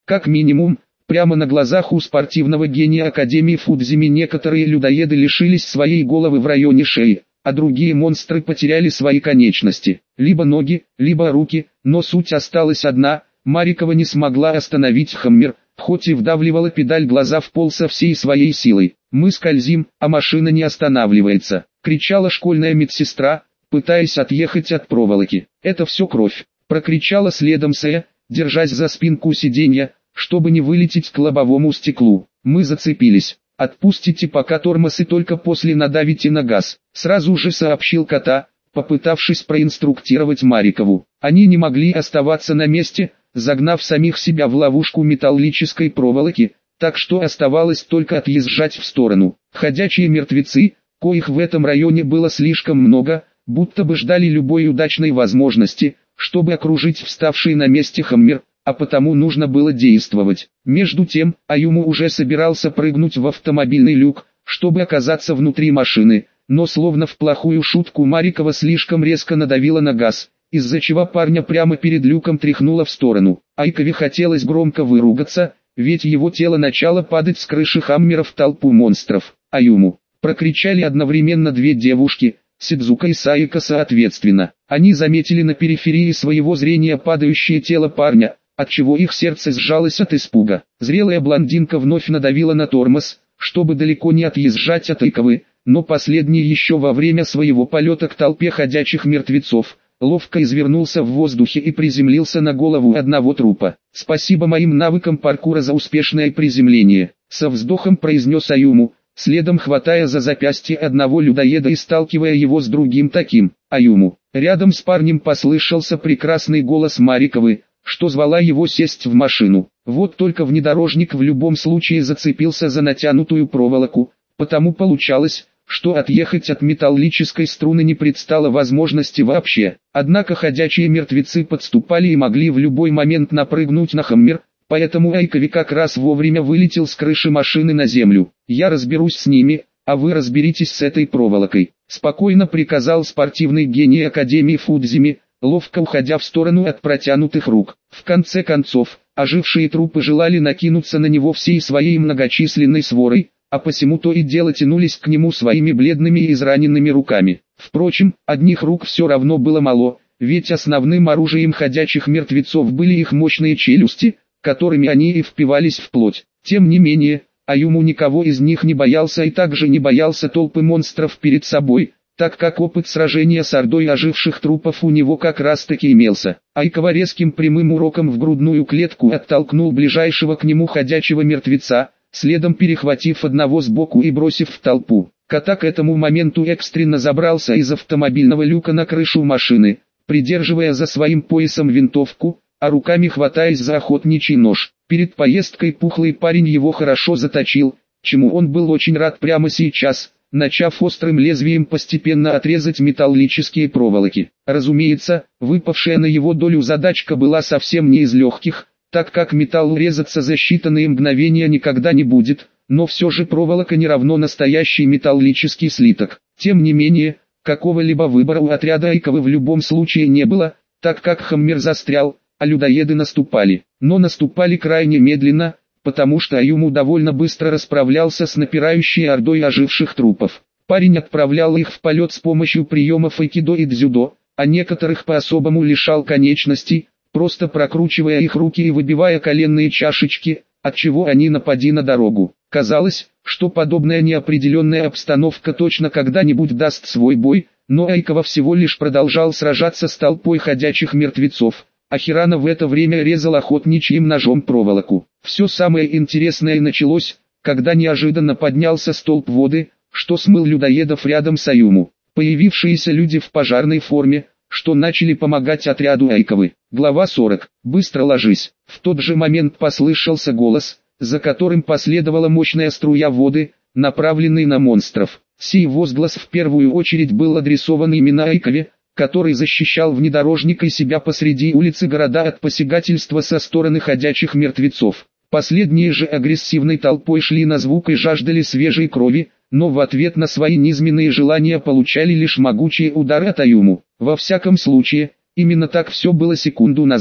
Как минимум, прямо на глазах у спортивного гения Академии Фудзими некоторые людоеды лишились своей головы в районе шеи, а другие монстры потеряли свои конечности, либо ноги, либо руки, но суть осталась одна: Марикова не смогла остановить Хаммер, хоть и вдавливала педаль глаза в пол со всей своей силой. «Мы скользим, а машина не останавливается», — кричала школьная медсестра, пытаясь отъехать от проволоки. «Это все кровь», — прокричала следом Сэ, держась за спинку сиденья, чтобы не вылететь к лобовому стеклу. «Мы зацепились. Отпустите пока тормоз и только после надавите на газ», — сразу же сообщил Кота, попытавшись проинструктировать Марикову. Они не могли оставаться на месте, загнав самих себя в ловушку металлической проволоки, так что оставалось только отъезжать в сторону. Ходячие мертвецы, коих в этом районе было слишком много, будто бы ждали любой удачной возможности, чтобы окружить вставший на месте Хаммер, а потому нужно было действовать. Между тем, Аюму уже собирался прыгнуть в автомобильный люк, чтобы оказаться внутри машины, но словно в плохую шутку Марикова слишком резко надавила на газ, из-за чего парня прямо перед люком тряхнуло в сторону. Айкове хотелось громко выругаться, ведь его тело начало падать с крыши Хаммера в толпу монстров. «Аюму!» — прокричали одновременно две девушки, Сидзука и Саика соответственно. Они заметили на периферии своего зрения падающее тело парня, отчего их сердце сжалось от испуга. Зрелая блондинка вновь надавила на тормоз, чтобы далеко не отъезжать от Айковы, но последний еще во время своего полета к толпе ходячих мертвецов ловко извернулся в воздухе и приземлился на голову одного трупа. «Спасибо моим навыкам паркура за успешное приземление», — со вздохом произнес Аюму, следом хватая за запястье одного людоеда и сталкивая его с другим таким. «Аюму!» Рядом с парнем послышался прекрасный голос Мариковы, что звала его сесть в машину. Вот только внедорожник в любом случае зацепился за натянутую проволоку, потому получалось, что отъехать от металлической струны не предстало возможности вообще. Однако ходячие мертвецы подступали и могли в любой момент напрыгнуть на Хаммер, поэтому Айкове как раз вовремя вылетел с крыши машины на землю. «Я разберусь с ними, а вы разберитесь с этой проволокой», — спокойно приказал спортивный гений Академии Фудзими, ловко уходя в сторону от протянутых рук. В конце концов, ожившие трупы желали накинуться на него всей своей многочисленной сворой, а посему то и дело тянулись к нему своими бледными и израненными руками. Впрочем, одних рук все равно было мало, ведь основным оружием ходячих мертвецов были их мощные челюсти, которыми они и впивались в плоть. Тем не менее, Аюму никого из них не боялся и также не боялся толпы монстров перед собой, так как опыт сражения с ордой оживших трупов у него как раз таки имелся. Айкова резким прямым уроком в грудную клетку оттолкнул ближайшего к нему ходячего мертвеца, следом перехватив одного сбоку и бросив в толпу. Кота к этому моменту экстренно забрался из автомобильного люка на крышу машины, придерживая за своим поясом винтовку, а руками хватаясь за охотничий нож. Перед поездкой пухлый парень его хорошо заточил, чему он был очень рад прямо сейчас, начав острым лезвием постепенно отрезать металлические проволоки. Разумеется, выпавшая на его долю задачка была совсем не из легких, так как металл резаться за считанные мгновения никогда не будет, но все же проволока не равно настоящий металлический слиток. Тем не менее, какого-либо выбора у отряда Айковы в любом случае не было, так как Хаммер застрял, а людоеды наступали. Но наступали крайне медленно, потому что Аюму довольно быстро расправлялся с напирающей ордой оживших трупов. Парень отправлял их в полет с помощью приемов айкидо и дзюдо, а некоторых по-особому лишал конечностей, просто прокручивая их руки и выбивая коленные чашечки, отчего они напади на дорогу. Казалось, что подобная неопределенная обстановка точно когда-нибудь даст свой бой, но Айкова всего лишь продолжал сражаться с толпой ходячих мертвецов, а Хирана в это время резал охотничьим ножом проволоку. Все самое интересное началось, когда неожиданно поднялся столб воды, что смыл людоедов рядом с Аюму. Появившиеся люди в пожарной форме, что начали помогать отряду Айковы. Глава 40. «Быстро ложись». В тот же момент послышался голос, за которым последовала мощная струя воды, направленный на монстров. Сей возглас в первую очередь был адресован именно Айкове, который защищал внедорожник и себя посреди улицы города от посягательства со стороны ходячих мертвецов. Последние же агрессивной толпой шли на звук и жаждали свежей крови, но в ответ на свои низменные желания получали лишь могучие удары от Аюму. Во всяком случае, именно так все было секунду назад,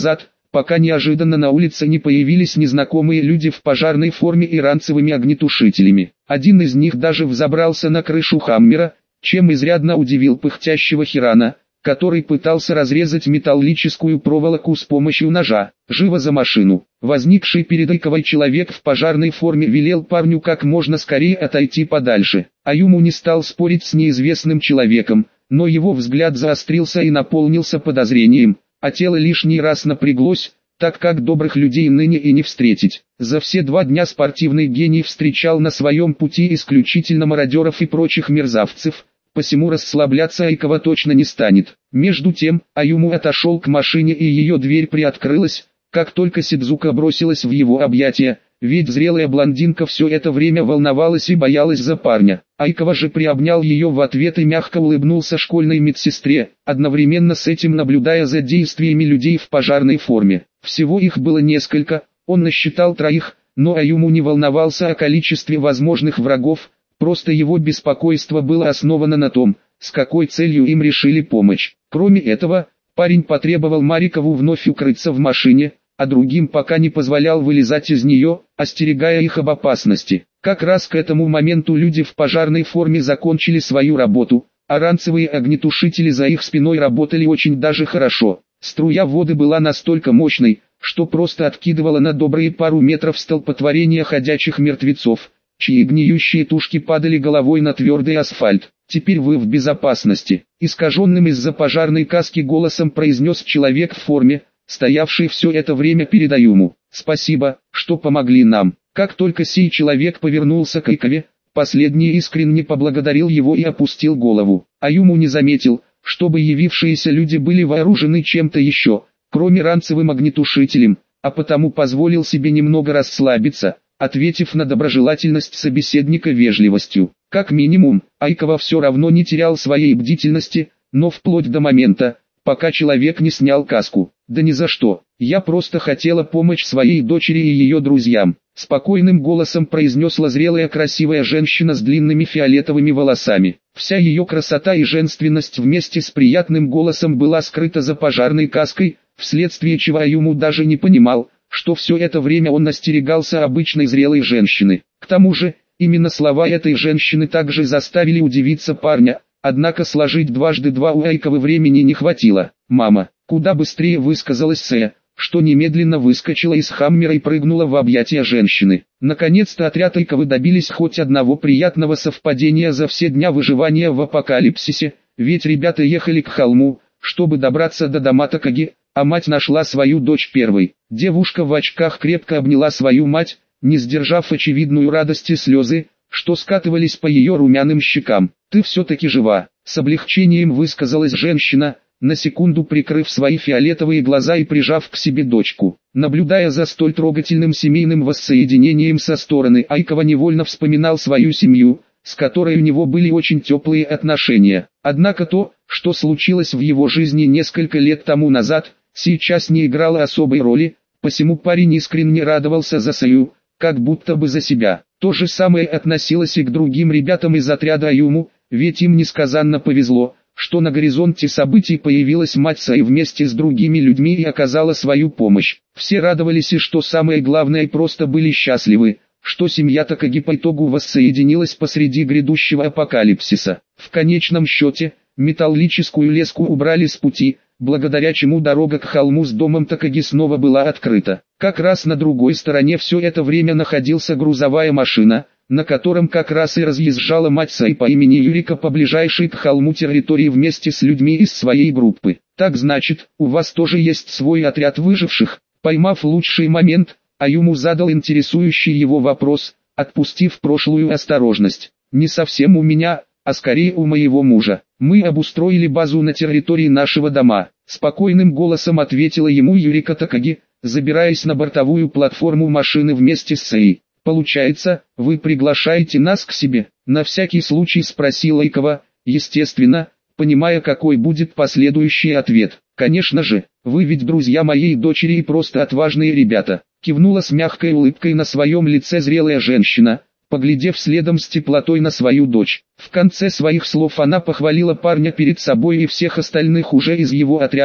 пока неожиданно на улице не появились незнакомые люди в пожарной форме и ранцевыми огнетушителями. Один из них даже взобрался на крышу Хаммера, чем изрядно удивил пыхтящего Хирана, который пытался разрезать металлическую проволоку с помощью ножа. «Живо за машину!» Возникший перед Айковой человек в пожарной форме велел парню как можно скорее отойти подальше. Аюму не стал спорить с неизвестным человеком, но его взгляд заострился и наполнился подозрением, а тело лишний раз напряглось, так как добрых людей ныне и не встретить. За все 2 дня спортивный гений встречал на своем пути исключительно мародеров и прочих мерзавцев, посему расслабляться Айкова точно не станет. Между тем, Аюму отошел к машине и ее дверь приоткрылась, как только Сидзука бросилась в его объятия, ведь зрелая блондинка все это время волновалась и боялась за парня. Айкова же приобнял ее в ответ и мягко улыбнулся школьной медсестре, одновременно с этим наблюдая за действиями людей в пожарной форме. Всего их было несколько, он насчитал 3, но Аюму не волновался о количестве возможных врагов, просто его беспокойство было основано на том, с какой целью им решили помочь. Кроме этого, парень потребовал Марикову вновь укрыться в машине, а другим пока не позволял вылезать из нее, остерегая их об опасности. Как раз к этому моменту люди в пожарной форме закончили свою работу, а ранцевые огнетушители за их спиной работали очень даже хорошо. Струя воды была настолько мощной, что просто откидывала на добрые пару метров столпотворение ходячих мертвецов, чьи гниющие тушки падали головой на твердый асфальт. «Теперь вы в безопасности», — искаженным из-за пожарной каски голосом произнес человек в форме, стоявший все это время перед Аюму. «Спасибо, что помогли нам». Как только сей человек повернулся к Айкове, последний искренне поблагодарил его и опустил голову. Аюму не заметил, чтобы явившиеся люди были вооружены чем-то еще, кроме ранцевым огнетушителем, а потому позволил себе немного расслабиться, ответив на доброжелательность собеседника вежливостью. Как минимум, Айкова все равно не терял своей бдительности, но вплоть до момента, пока человек не снял каску. «Да ни за что, я просто хотела помочь своей дочери и ее друзьям», спокойным голосом произнесла зрелая красивая женщина с длинными фиолетовыми волосами. Вся ее красота и женственность вместе с приятным голосом была скрыта за пожарной каской, вследствие чего Аюму даже не понимал, что все это время он остерегался обычной зрелой женщины. К тому же, именно слова этой женщины также заставили удивиться парня, однако сложить 2 × 2 у Айковы времени не хватило. «Мама», куда быстрее высказалась Сэ, что немедленно выскочила из Хаммера и прыгнула в объятия женщины. Наконец-то отряд Айковы добились хоть одного приятного совпадения за все дня выживания в апокалипсисе, ведь ребята ехали к холму, чтобы добраться до дома Такаги, а мать нашла свою дочь первой. Девушка в очках крепко обняла свою мать, не сдержав очевидную радости слезы, что скатывались по ее румяным щекам. «Ты все-таки жива», — с облегчением высказалась женщина, на секунду прикрыв свои фиолетовые глаза и прижав к себе дочку. Наблюдая за столь трогательным семейным воссоединением со стороны Айкова, невольно вспоминал свою семью, с которой у него были очень теплые отношения. Однако то, что случилось в его жизни несколько лет тому назад, сейчас не играло особой роли, посему парень искренне радовался за Саю, как будто бы за себя. То же самое относилось и к другим ребятам из отряда Аюму, ведь им несказанно повезло, что на горизонте событий появилась мать Саи вместе с другими людьми и оказала свою помощь. Все радовались и, что самое главное, просто были счастливы, что семья Такаги по итогу воссоединилась посреди грядущего апокалипсиса. В конечном счете, металлическую леску убрали с пути, благодаря чему дорога к холму с домом Такаги снова была открыта. Как раз на другой стороне все это время находился грузовая машина, на котором как раз и разъезжала мать Саи по имени Юрика по ближайшей к холму территории вместе с людьми из своей группы. «Так значит, у вас тоже есть свой отряд выживших?» Поймав лучший момент, Аюму задал интересующий его вопрос, отпустив прошлую осторожность. «Не совсем у меня, а скорее у моего мужа. Мы обустроили базу на территории нашего дома», спокойным голосом ответила ему Юрика Такаги, забираясь на бортовую платформу машины вместе с Саи. «Получается, вы приглашаете нас к себе?» На всякий случай спросила Айкова, естественно, понимая, какой будет последующий ответ. «Конечно же, вы ведь друзья моей дочери и просто отважные ребята», кивнула с мягкой улыбкой на своем лице зрелая женщина, поглядев следом с теплотой на свою дочь. В конце своих слов она похвалила парня перед собой и всех остальных уже из его отряда,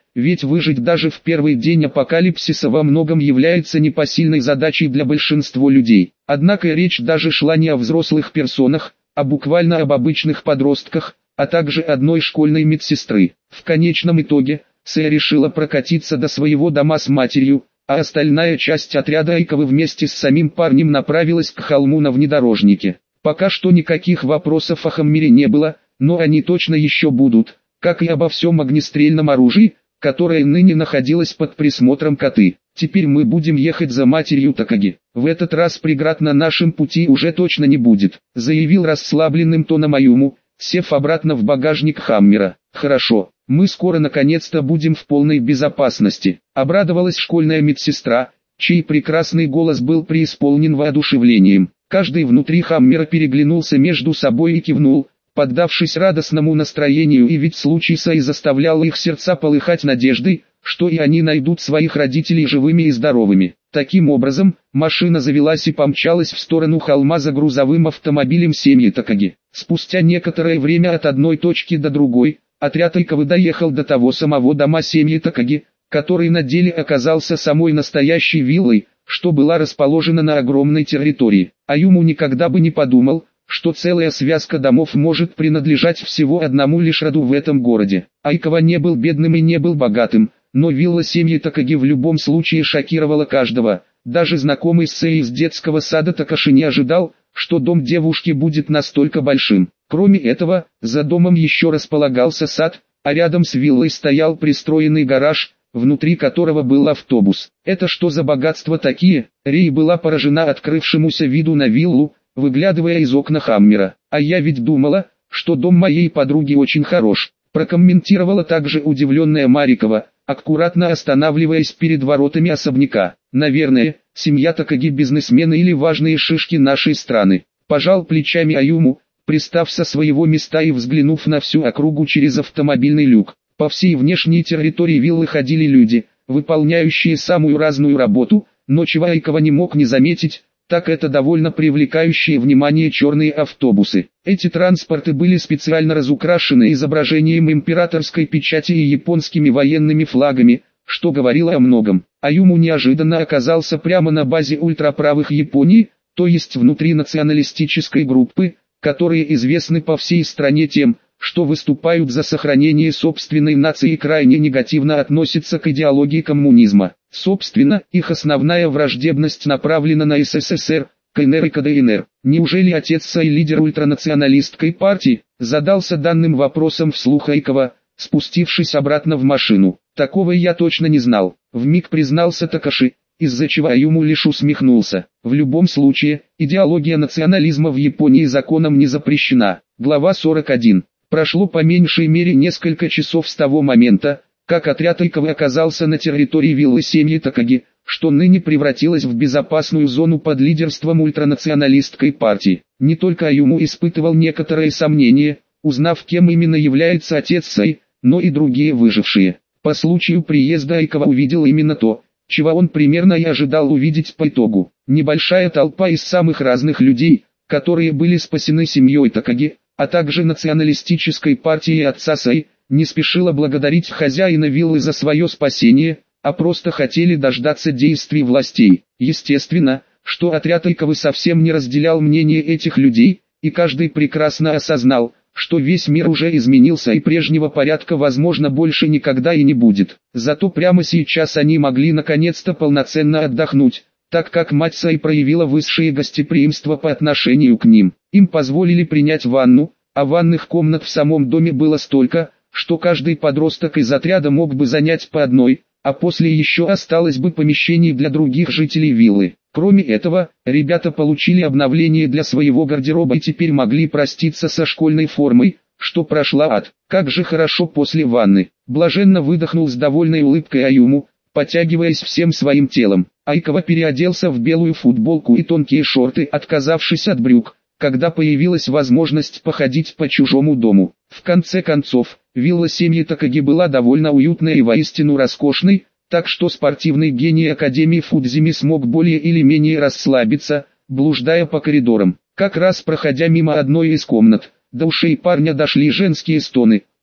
ведь выжить даже в первый день апокалипсиса во многом является непосильной задачей для большинства людей. Однако речь даже шла не о взрослых персонах, а буквально об обычных подростках, а также одной школьной медсестры. В конечном итоге, Сэя решила прокатиться до своего дома с матерью, а остальная часть отряда Айковы вместе с самим парнем направилась к холму на внедорожнике. Пока что никаких вопросов о Хаммере не было, но они точно еще будут, как и обо всем огнестрельном оружии, которое ныне находилось под присмотром Коты. Теперь мы будем ехать за матерью Такаги. В этот раз преград на нашем пути уже точно не будет, заявил расслабленным тоном Аюму, сев обратно в багажник Хаммера. Хорошо, мы скоро наконец-то будем в полной безопасности, обрадовалась школьная медсестра, чей прекрасный голос был преисполнен воодушевлением. Каждый внутри Хаммера переглянулся между собой и кивнул, поддавшись радостному настроению, и ведь случай Сэи заставлял их сердца полыхать надеждой, что и они найдут своих родителей живыми и здоровыми. Таким образом, машина завелась и помчалась в сторону холма за грузовым автомобилем семьи Такаги. Спустя некоторое время от одной точки до другой, отряд Айковы доехал до того самого дома семьи Такаги, который на деле оказался самой настоящей виллой, что была расположена на огромной территории. Аюму никогда бы не подумал, что целая связка домов может принадлежать всего одному лишь роду в этом городе. Айкова не был бедным и не был богатым, но вилла семьи Такаги в любом случае шокировала каждого. Даже знакомый с Сэей из детского сада Такаши не ожидал, что дом девушки будет настолько большим. Кроме этого, за домом еще располагался сад, а рядом с виллой стоял пристроенный гараж, внутри которого был автобус. Это что за богатства такие? Рей была поражена открывшемуся виду на виллу, выглядывая из окна Хаммера. А я ведь думала, что дом моей подруги очень хорош, прокомментировала также удивленная Марикова, аккуратно останавливаясь перед воротами особняка. Наверное, семья Такаги бизнесмены или важные шишки нашей страны. Пожал плечами Аюму, пристав со своего места и взглянув на всю округу через автомобильный люк. По всей внешней территории виллы ходили люди, выполняющие самую разную работу, но чего Айкова не мог не заметить, так это довольно привлекающие внимание черные автобусы. Эти транспорты были специально разукрашены изображением императорской печати и японскими военными флагами, что говорило о многом. Аюму неожиданно оказался прямо на базе ультраправых Японии, то есть внутри националистической группы, которые известны по всей стране тем, что выступают за сохранение собственной нации и крайне негативно относятся к идеологии коммунизма. Собственно, их основная враждебность направлена на СССР, КНР и КДНР. Неужели отец Сэи лидер ультранационалистской партии? Задался данным вопросом вслух Айкова, спустившись обратно в машину. Такого я точно не знал, вмиг признался Такаши, из-за чего Аюму лишь усмехнулся. В любом случае, идеология национализма в Японии законом не запрещена. Глава 41. Прошло по меньшей мере несколько часов с того момента, как отряд Айковы оказался на территории виллы семьи Такаги, что ныне превратилась в безопасную зону под лидерством ультранационалистской партии. Не только Аюму испытывал некоторые сомнения, узнав, кем именно является отец Сэи, но и другие выжившие. По случаю приезда Айкова увидел именно то, чего он примерно и ожидал увидеть по итогу. Небольшая толпа из самых разных людей, которые были спасены семьей Такаги, а также националистической партией отца Сэи, не спешила благодарить хозяина виллы за свое спасение, а просто хотели дождаться действий властей. Естественно, что отряд Айковы совсем не разделял мнение этих людей, и каждый прекрасно осознал, что весь мир уже изменился и прежнего порядка возможно больше никогда и не будет. Зато прямо сейчас они могли наконец-то полноценно отдохнуть, так как мать Сэи проявила высшее гостеприимство по отношению к ним. Им позволили принять ванну, а ванных комнат в самом доме было столько, что каждый подросток из отряда мог бы занять по одной, а после еще осталось бы помещений для других жителей виллы. Кроме этого, ребята получили обновление для своего гардероба и теперь могли проститься со школьной формой, что прошла ад. Как же хорошо после ванны. Блаженно выдохнул с довольной улыбкой Аюму, потягиваясь всем своим телом. Айкова переоделся в белую футболку и тонкие шорты, отказавшись от брюк, когда появилась возможность походить по чужому дому. В конце концов, вилла семьи Такаги была довольно уютной и воистину роскошной, так что спортивный гений Академии Фудзими смог более или менее расслабиться, блуждая по коридорам. Как раз проходя мимо одной из комнат, до ушей парня дошли женские стоны,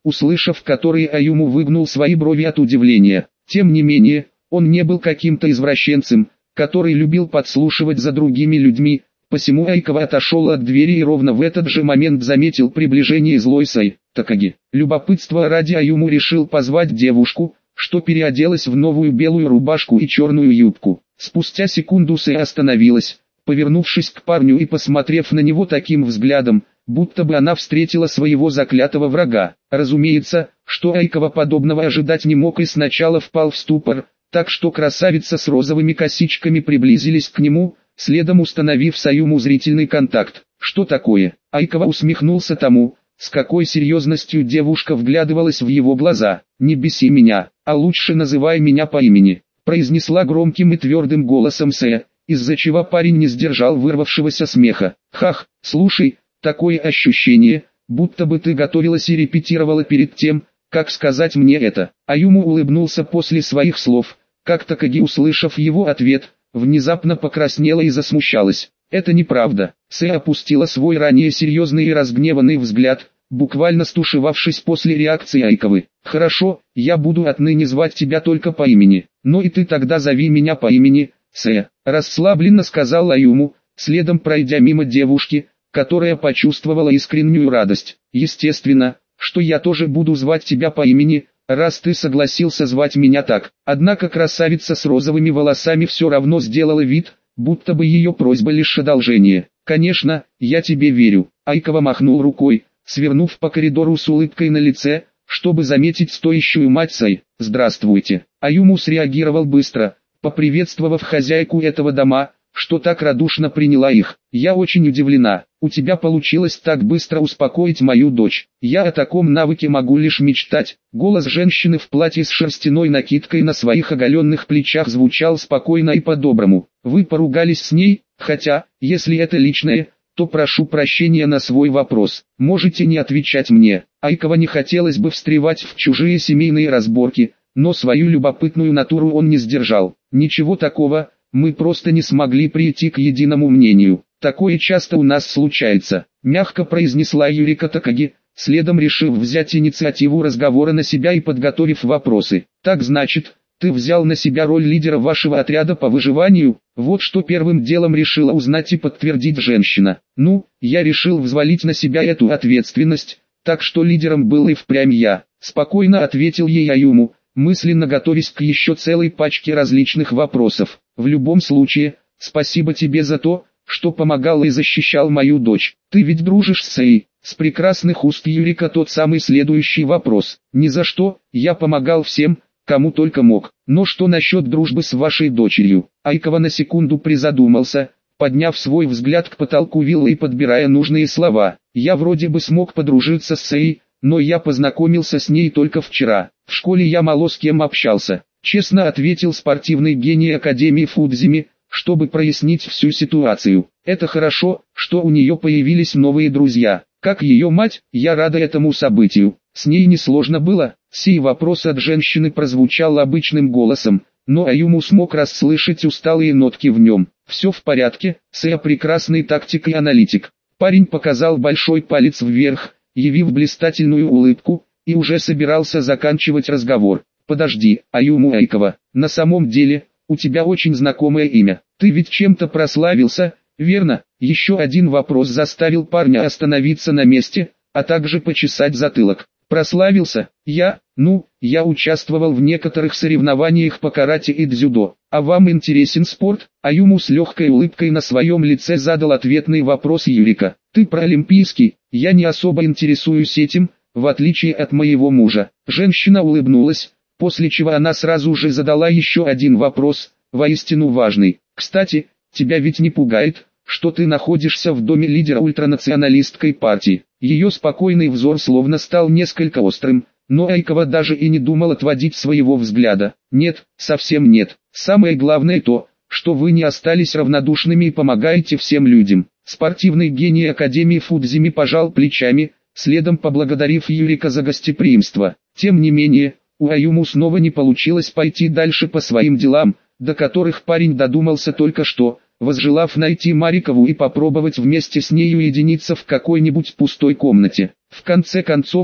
услышав которые Аюму выгнул свои брови от удивления. Тем не менее, он не был каким-то извращенцем, который любил подслушивать за другими людьми, посему Айкава отошел от двери и ровно в этот же момент заметил приближение злой Сэй Такаги. Любопытство ради Аюму решил позвать девушку, что переоделась в новую белую рубашку и черную юбку. Спустя секунду Сэй остановилась, повернувшись к парню и посмотрев на него таким взглядом, будто бы она встретила своего заклятого врага. Разумеется, что Айкава подобного ожидать не мог и сначала впал в ступор, так что красавица с розовыми косичками приблизились к нему, следом установив с Аюму зрительный контакт. «Что такое?» Айкава усмехнулся тому, с какой серьезностью девушка вглядывалась в его глаза. «Не беси меня, а лучше называй меня по имени», произнесла громким и твердым голосом Сэ, из-за чего парень не сдержал вырвавшегося смеха. «Хах, слушай, такое ощущение, будто бы ты готовилась и репетировала перед тем, как сказать мне это». Аюму улыбнулся после своих слов, как Такаги, услышав его ответ, внезапно покраснела и засмущалась. «Это неправда». Сэ опустила свой ранее серьезный и разгневанный взгляд, буквально стушевавшись после реакции Айкавы. «Хорошо, я буду отныне звать тебя только по имени, но и ты тогда зови меня по имени, Сэ», расслабленно сказал Аюму, следом пройдя мимо девушки, которая почувствовала искреннюю радость. «Естественно, что я тоже буду звать тебя по имени, раз ты согласился звать меня так». Однако красавица с розовыми волосами все равно сделала вид, будто бы ее просьба лишь одолжение. «Конечно, я тебе верю». Айкава махнул рукой, свернув по коридору с улыбкой на лице, чтобы заметить стоящую мать Сэй. «Здравствуйте». Аюму среагировал быстро, поприветствовав хозяйку этого дома, что так радушно приняла их. «Я очень удивлена, у тебя получилось так быстро успокоить мою дочь. Я о таком навыке могу лишь мечтать». Голос женщины в платье с шерстяной накидкой на своих оголенных плечах звучал спокойно и по-доброму. «Вы поругались с ней, хотя, если это личное, то прошу прощения на свой вопрос. Можете не отвечать мне». Айкава не хотелось бы встревать в чужие семейные разборки, но свою любопытную натуру он не сдержал. «Ничего такого, мы просто не смогли прийти к единому мнению. Такое часто у нас случается», мягко произнесла Юрика Такаги, следом решив взять инициативу разговора на себя и подготовив вопросы. «Так значит, ты взял на себя роль лидера вашего отряда по выживанию?» Вот что первым делом решила узнать и подтвердить женщина. «Ну, я решил взвалить на себя эту ответственность, так что лидером был и впрямь я», спокойно ответил ей Аюму, мысленно готовясь к еще целой пачке различных вопросов. «В любом случае, спасибо тебе за то, что помогал и защищал мою дочь. Ты ведь дружишь с Сэй?» С прекрасных уст Юрика тот самый следующий вопрос. «Ни за что, я помогал всем, кому только мог. Но что насчет дружбы с вашей дочерью?» Айкава на секунду призадумался, подняв свой взгляд к потолку виллы и подбирая нужные слова. «Я вроде бы смог подружиться с Сэй, но я познакомился с ней только вчера. В школе я мало с кем общался», честно ответил спортивный гений Академии Фудзими, чтобы прояснить всю ситуацию. «Это хорошо, что у нее появились новые друзья. Как ее мать, я рада этому событию. С ней несложно было». Сей вопрос от женщины прозвучал обычным голосом, но Аюму смог расслышать усталые нотки в нем. «Все в порядке, Сэ прекрасный тактик и аналитик». Парень показал большой палец вверх, явив блистательную улыбку, и уже собирался заканчивать разговор. «Подожди, Аюму Айкава, на самом деле, у тебя очень знакомое имя. Ты ведь чем-то прославился, верно?» Еще один вопрос заставил парня остановиться на месте, а также почесать затылок. «Прославился? Я участвовал в некоторых соревнованиях по карате и дзюдо. А вам интересен спорт?» Аюму с легкой улыбкой на своем лице задал ответный вопрос Юрика. «Ты про олимпийский? Я не особо интересуюсь этим, в отличие от моего мужа». Женщина улыбнулась, после чего она сразу же задала еще один вопрос, воистину важный. «Кстати, тебя ведь не пугает, что ты находишься в доме лидера ультранационалистской партии?» Ее спокойный взор словно стал несколько острым, но Айкава даже и не думал отводить своего взгляда. «Нет, совсем нет. Самое главное то, что вы не остались равнодушными и помогаете всем людям». Спортивный гений Академии Фудзими пожал плечами, следом поблагодарив Юрика за гостеприимство. Тем не менее, у Аюму снова не получилось пойти дальше по своим делам, до которых парень додумался только что, возжелав найти Марикову и попробовать вместе с ней уединиться в какой-нибудь пустой комнате. В конце концов,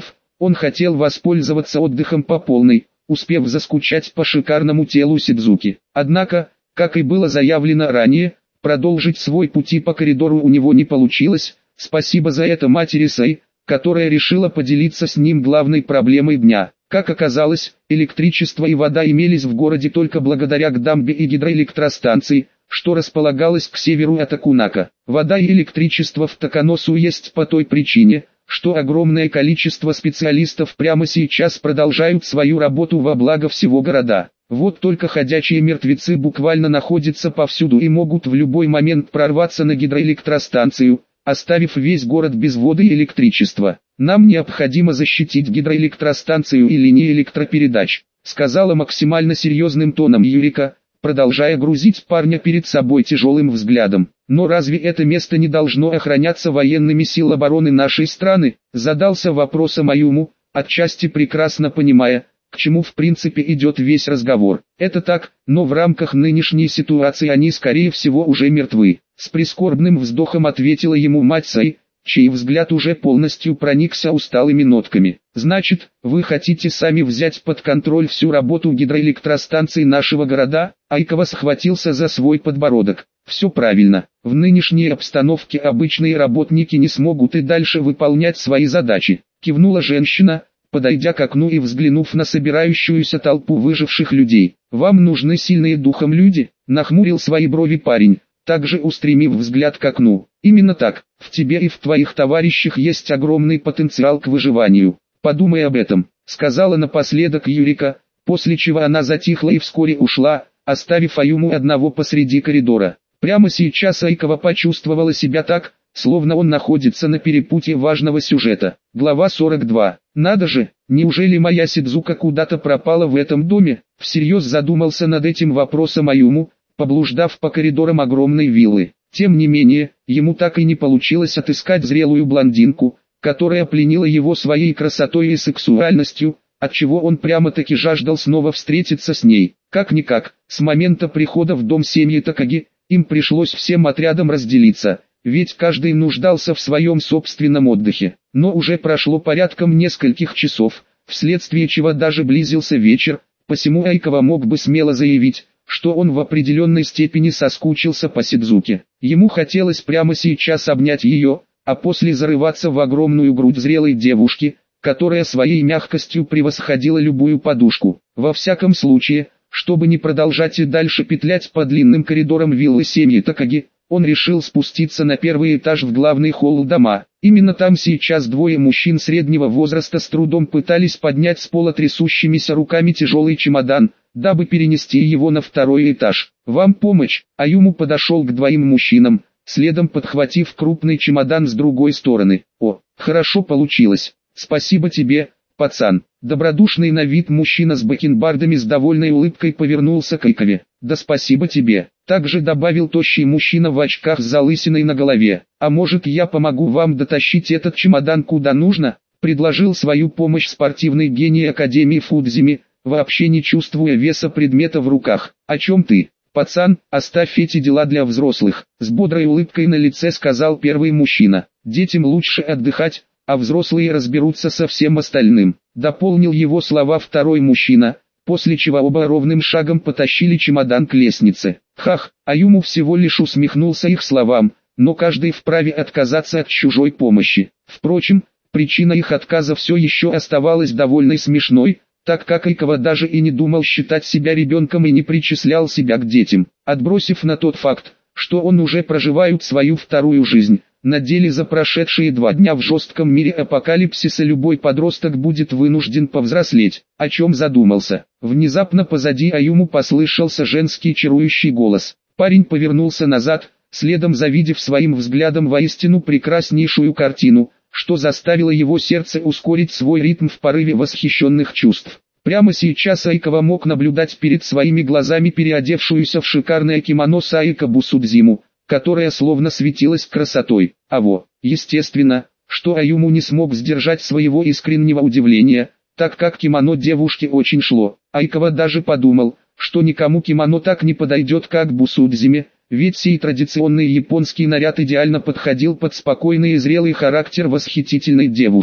Он хотел воспользоваться отдыхом по полной, успев заскучать по шикарному телу Сидзуки. Однако, как и было заявлено ранее, продолжить свой путь по коридору у него не получилось. Спасибо за это матери Сэй, которая решила поделиться с ним главной проблемой дня. Как оказалось, электричество и вода имелись в городе только благодаря к дамбе и гидроэлектростанции, что располагалось к северу от Акунака. Вода и электричество в Таканосу есть по той причине, что огромное количество специалистов прямо сейчас продолжают свою работу во благо всего города. Вот только ходячие мертвецы буквально находятся повсюду и могут в любой момент прорваться на гидроэлектростанцию, оставив весь город без воды и электричества. «Нам необходимо защитить гидроэлектростанцию и линии электропередач», сказала максимально серьезным тоном Юрика, продолжая грузить парня перед собой тяжелым взглядом. «Но разве это место не должно охраняться военными сил обороны нашей страны?» Задался вопросом Аюму, отчасти прекрасно понимая, к чему в принципе идет весь разговор. Это так, но в рамках нынешней ситуации они скорее всего уже мертвы. С прискорбным вздохом ответила ему мать Сэй, чей взгляд уже полностью проникся усталыми нотками. «Значит, вы хотите сами взять под контроль всю работу гидроэлектростанций нашего города?» Айкова схватился за свой подбородок. «Все правильно. В нынешней обстановке обычные работники не смогут и дальше выполнять свои задачи», кивнула женщина, подойдя к окну и взглянув на собирающуюся толпу выживших людей. «Вам нужны сильные духом люди?» Нахмурил свои брови парень, также устремив взгляд к окну. «Именно так, в тебе и в твоих товарищах есть огромный потенциал к выживанию. Подумай об этом», сказала напоследок Юрика, после чего она затихла и вскоре ушла, оставив Аюму одного посреди коридора. Прямо сейчас Айкова почувствовала себя так, словно он находится на перепутье важного сюжета. Глава 42. «Надо же, неужели моя Сидзука куда-то пропала в этом доме?» Всерьез задумался над этим вопросом Аюму, поблуждав по коридорам огромной виллы. Тем не менее, ему так и не получилось отыскать зрелую блондинку, которая пленила его своей красотой и сексуальностью, отчего он прямо-таки жаждал снова встретиться с ней. Как-никак, с момента прихода в дом семьи Такаги, им пришлось всем отрядом разделиться, ведь каждый нуждался в своем собственном отдыхе. Но уже прошло порядком нескольких часов, вследствие чего даже близился вечер, посему Айкова мог бы смело заявить, что он в определенной степени соскучился по Сидзуке. Ему хотелось прямо сейчас обнять ее, а после зарываться в огромную грудь зрелой девушки, которая своей мягкостью превосходила любую подушку. Во всяком случае, чтобы не продолжать и дальше петлять по длинным коридорам виллы семьи Такаги, он решил спуститься на первый этаж в главный холл дома. Именно там сейчас двое мужчин среднего возраста с трудом пытались поднять с пола трясущимися руками тяжелый чемодан, дабы перенести его на второй этаж. «Вам помощь?» Аюму подошел к двоим мужчинам, следом подхватив крупный чемодан с другой стороны. «О, хорошо получилось. Спасибо тебе, пацан». Добродушный на вид мужчина с бакенбардами с довольной улыбкой повернулся к Айкове. «Да спасибо тебе», также добавил тощий мужчина в очках с залысиной на голове. «А может я помогу вам дотащить этот чемодан куда нужно?» Предложил свою помощь спортивный гений Академии Фудзими, вообще не чувствуя веса предмета в руках. «О чем ты, пацан, оставь эти дела для взрослых», с бодрой улыбкой на лице сказал первый мужчина. «Детям лучше отдыхать, а взрослые разберутся со всем остальным», дополнил его слова второй мужчина, после чего оба ровным шагом потащили чемодан к лестнице. Хах, Аюму всего лишь усмехнулся их словам, но каждый вправе отказаться от чужой помощи. Впрочем, причина их отказа все еще оставалась довольно смешной, так как Айкова даже и не думал считать себя ребенком и не причислял себя к детям. Отбросив на тот факт, что он уже проживает свою вторую жизнь, на деле за прошедшие 2 дня в жестком мире апокалипсиса любой подросток будет вынужден повзрослеть. О чем задумался? Внезапно позади Аюму послышался женский чарующий голос. Парень повернулся назад, следом завидев своим взглядом воистину прекраснейшую картину, что заставило его сердце ускорить свой ритм в порыве восхищенных чувств. Прямо сейчас Айкова мог наблюдать перед своими глазами переодевшуюся в шикарное кимоно Саика Бусудзиму, которая словно светилась красотой. Естественно, что Аюму не смог сдержать своего искреннего удивления, так как кимоно девушке очень шло. Айкова даже подумал, что никому кимоно так не подойдет как Бусудзиме, ведь сей традиционный японский наряд идеально подходил под спокойный и зрелый характер восхитительной девушки.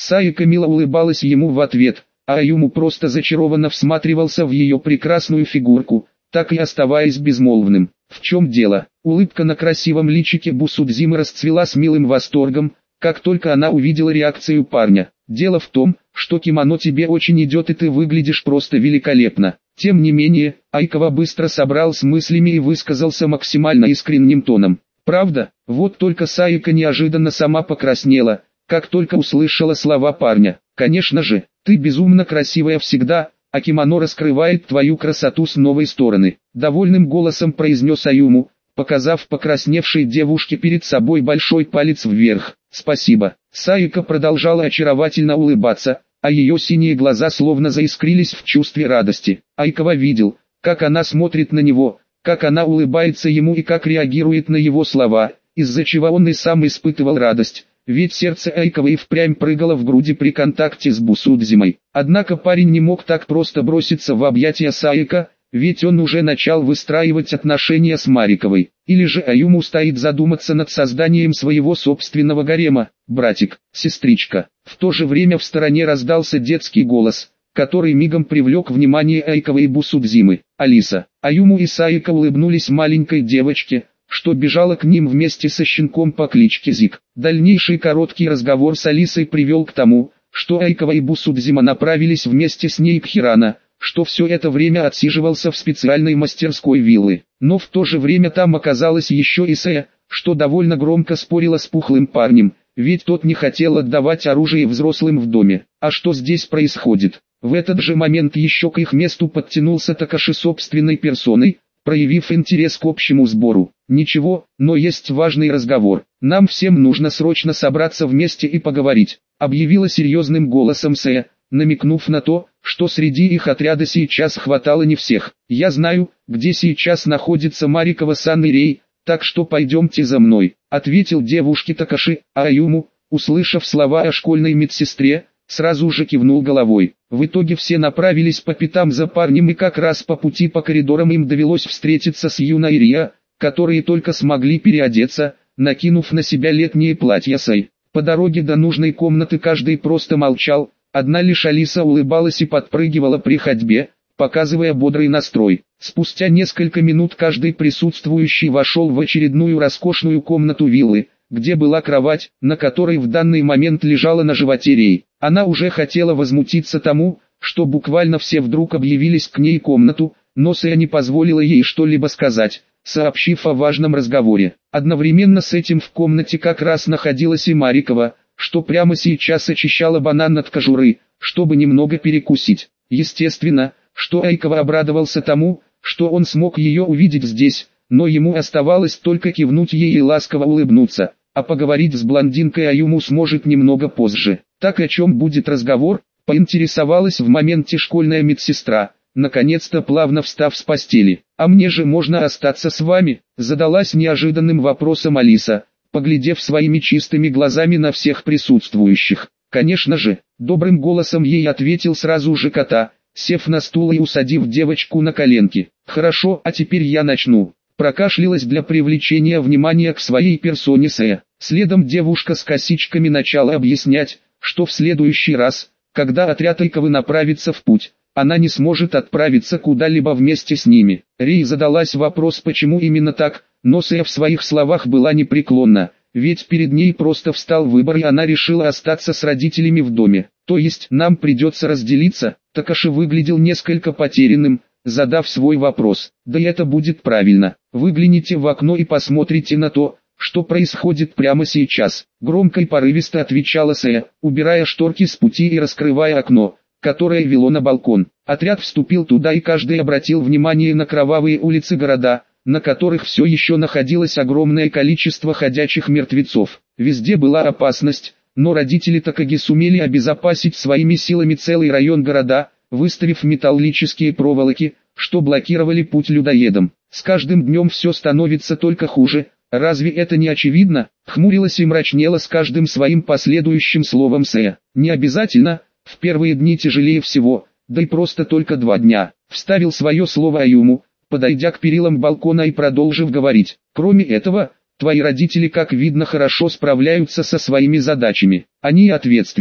Саика мило улыбалась ему в ответ, а Аюму просто зачарованно всматривался в ее прекрасную фигурку, так и оставаясь безмолвным. В чем дело? Улыбка на красивом личике Бусудзимы расцвела с милым восторгом, как только она увидела реакцию парня. Дело в том, что кимоно тебе очень идет и ты выглядишь просто великолепно. Тем не менее, Айкава быстро собрал с мыслями и высказался максимально искренним тоном. Правда? Вот только Саика неожиданно сама покраснела, как только услышала слова парня. Конечно же, ты безумно красивая всегда, а кимоно раскрывает твою красоту с новой стороны. Довольным голосом произнес Аюму, показав покрасневшей девушке перед собой большой палец вверх. Спасибо. Саика продолжала очаровательно улыбаться, а ее синие глаза словно заискрились в чувстве радости. Айкава видел, как она смотрит на него, как она улыбается ему и как реагирует на его слова, из-за чего он и сам испытывал радость. Ведь сердце Айкавы и впрямь прыгало в груди при контакте с Бусудзимой. Однако парень не мог так просто броситься в объятия Саика, ведь он уже начал выстраивать отношения с Мариковой. Или же Аюму стоит задуматься над созданием своего собственного гарема. Братик, сестричка. В то же время в стороне раздался детский голос, который мигом привлек внимание Айкавы и Бусудзимы. Алиса. Аюму и Саика улыбнулись маленькой девочке, что бежала к ним вместе со щенком по кличке Зик. Дальнейший короткий разговор с Алисой привел к тому, что Айкава и Бусудзима направились вместе с ней к Хирана, что все это время отсиживался в специальной мастерской виллы. Но в то же время там оказалась еще и Сая, что довольно громко спорила с пухлым парнем, ведь тот не хотел отдавать оружие взрослым в доме. А что здесь происходит? В этот же момент еще к их месту подтянулся Такаши собственной персоной, проявив интерес к общему сбору. Ничего, но есть важный разговор. Нам всем нужно срочно собраться вместе и поговорить, объявила серьезным голосом Сая, намекнув на то, что среди их отряда сейчас хватало не всех. Я знаю, где сейчас находится Марикова-сан и Рей, так что пойдемте за мной, ответил девушке Такаши, а Аюму, услышав слова о школьной медсестре, сразу же кивнул головой. В итоге все направились по пятам за парнем и как раз по пути по коридорам им довелось встретиться с Юна и Рия, которые только смогли переодеться, накинув на себя летние платья Сай. По дороге до нужной комнаты каждый просто молчал, одна лишь Алиса улыбалась и подпрыгивала при ходьбе, показывая бодрый настрой. Спустя несколько минут каждый присутствующий вошел в очередную роскошную комнату виллы, где была кровать, на которой в данный момент лежала на животе Рей. Она уже хотела возмутиться тому, что буквально все вдруг объявились к ней комнату, но Сая не позволила ей что-либо сказать, сообщив о важном разговоре. Одновременно с этим в комнате как раз находилась и Марикова, что прямо сейчас очищала банан от кожуры, чтобы немного перекусить. Естественно, что Айкава обрадовался тому, что он смог ее увидеть здесь, но ему оставалось только кивнуть ей и ласково улыбнуться, а поговорить с блондинкой Аюму сможет немного позже. Так о чем будет разговор, поинтересовалась в моменте школьная медсестра, наконец-то плавно встав с постели. «А мне же можно остаться с вами?» задалась неожиданным вопросом Алиса, поглядев своими чистыми глазами на всех присутствующих. «Конечно же», добрым голосом ей ответил сразу же Кота, сев на стул и усадив девочку на коленки. «Хорошо, а теперь я начну». Прокашлялась для привлечения внимания к своей персоне Сая. Следом девушка с косичками начала объяснять, что в следующий раз, когда отряд Айкавы направится в путь, она не сможет отправиться куда-либо вместе с ними. Рей задалась вопрос, почему именно так, но Сая в своих словах была непреклонна, ведь перед ней просто встал выбор и она решила остаться с родителями в доме. То есть нам придется разделиться. Такаши выглядел несколько потерянным, задав свой вопрос. Да это будет правильно. Выгляните в окно и посмотрите на то, что происходит прямо сейчас. Громко и порывисто отвечала Сая, убирая шторки с пути и раскрывая окно, которое вело на балкон. Отряд вступил туда и каждый обратил внимание на кровавые улицы города, на которых все еще находилось огромное количество ходячих мертвецов. Везде была опасность, но родители Такаги сумели обезопасить своими силами целый район города, выставив металлические проволоки, что блокировали путь людоедам. С каждым днем все становится только хуже, разве это не очевидно? Хмурилась и мрачнела с каждым своим последующим словом Сая. Не обязательно, в первые дни тяжелее всего, да и просто только 2 дня. Вставил свое слово Аюму, подойдя к перилам балкона и продолжив говорить. Кроме этого, твои родители, как видно, хорошо справляются со своими задачами. Они ответственные.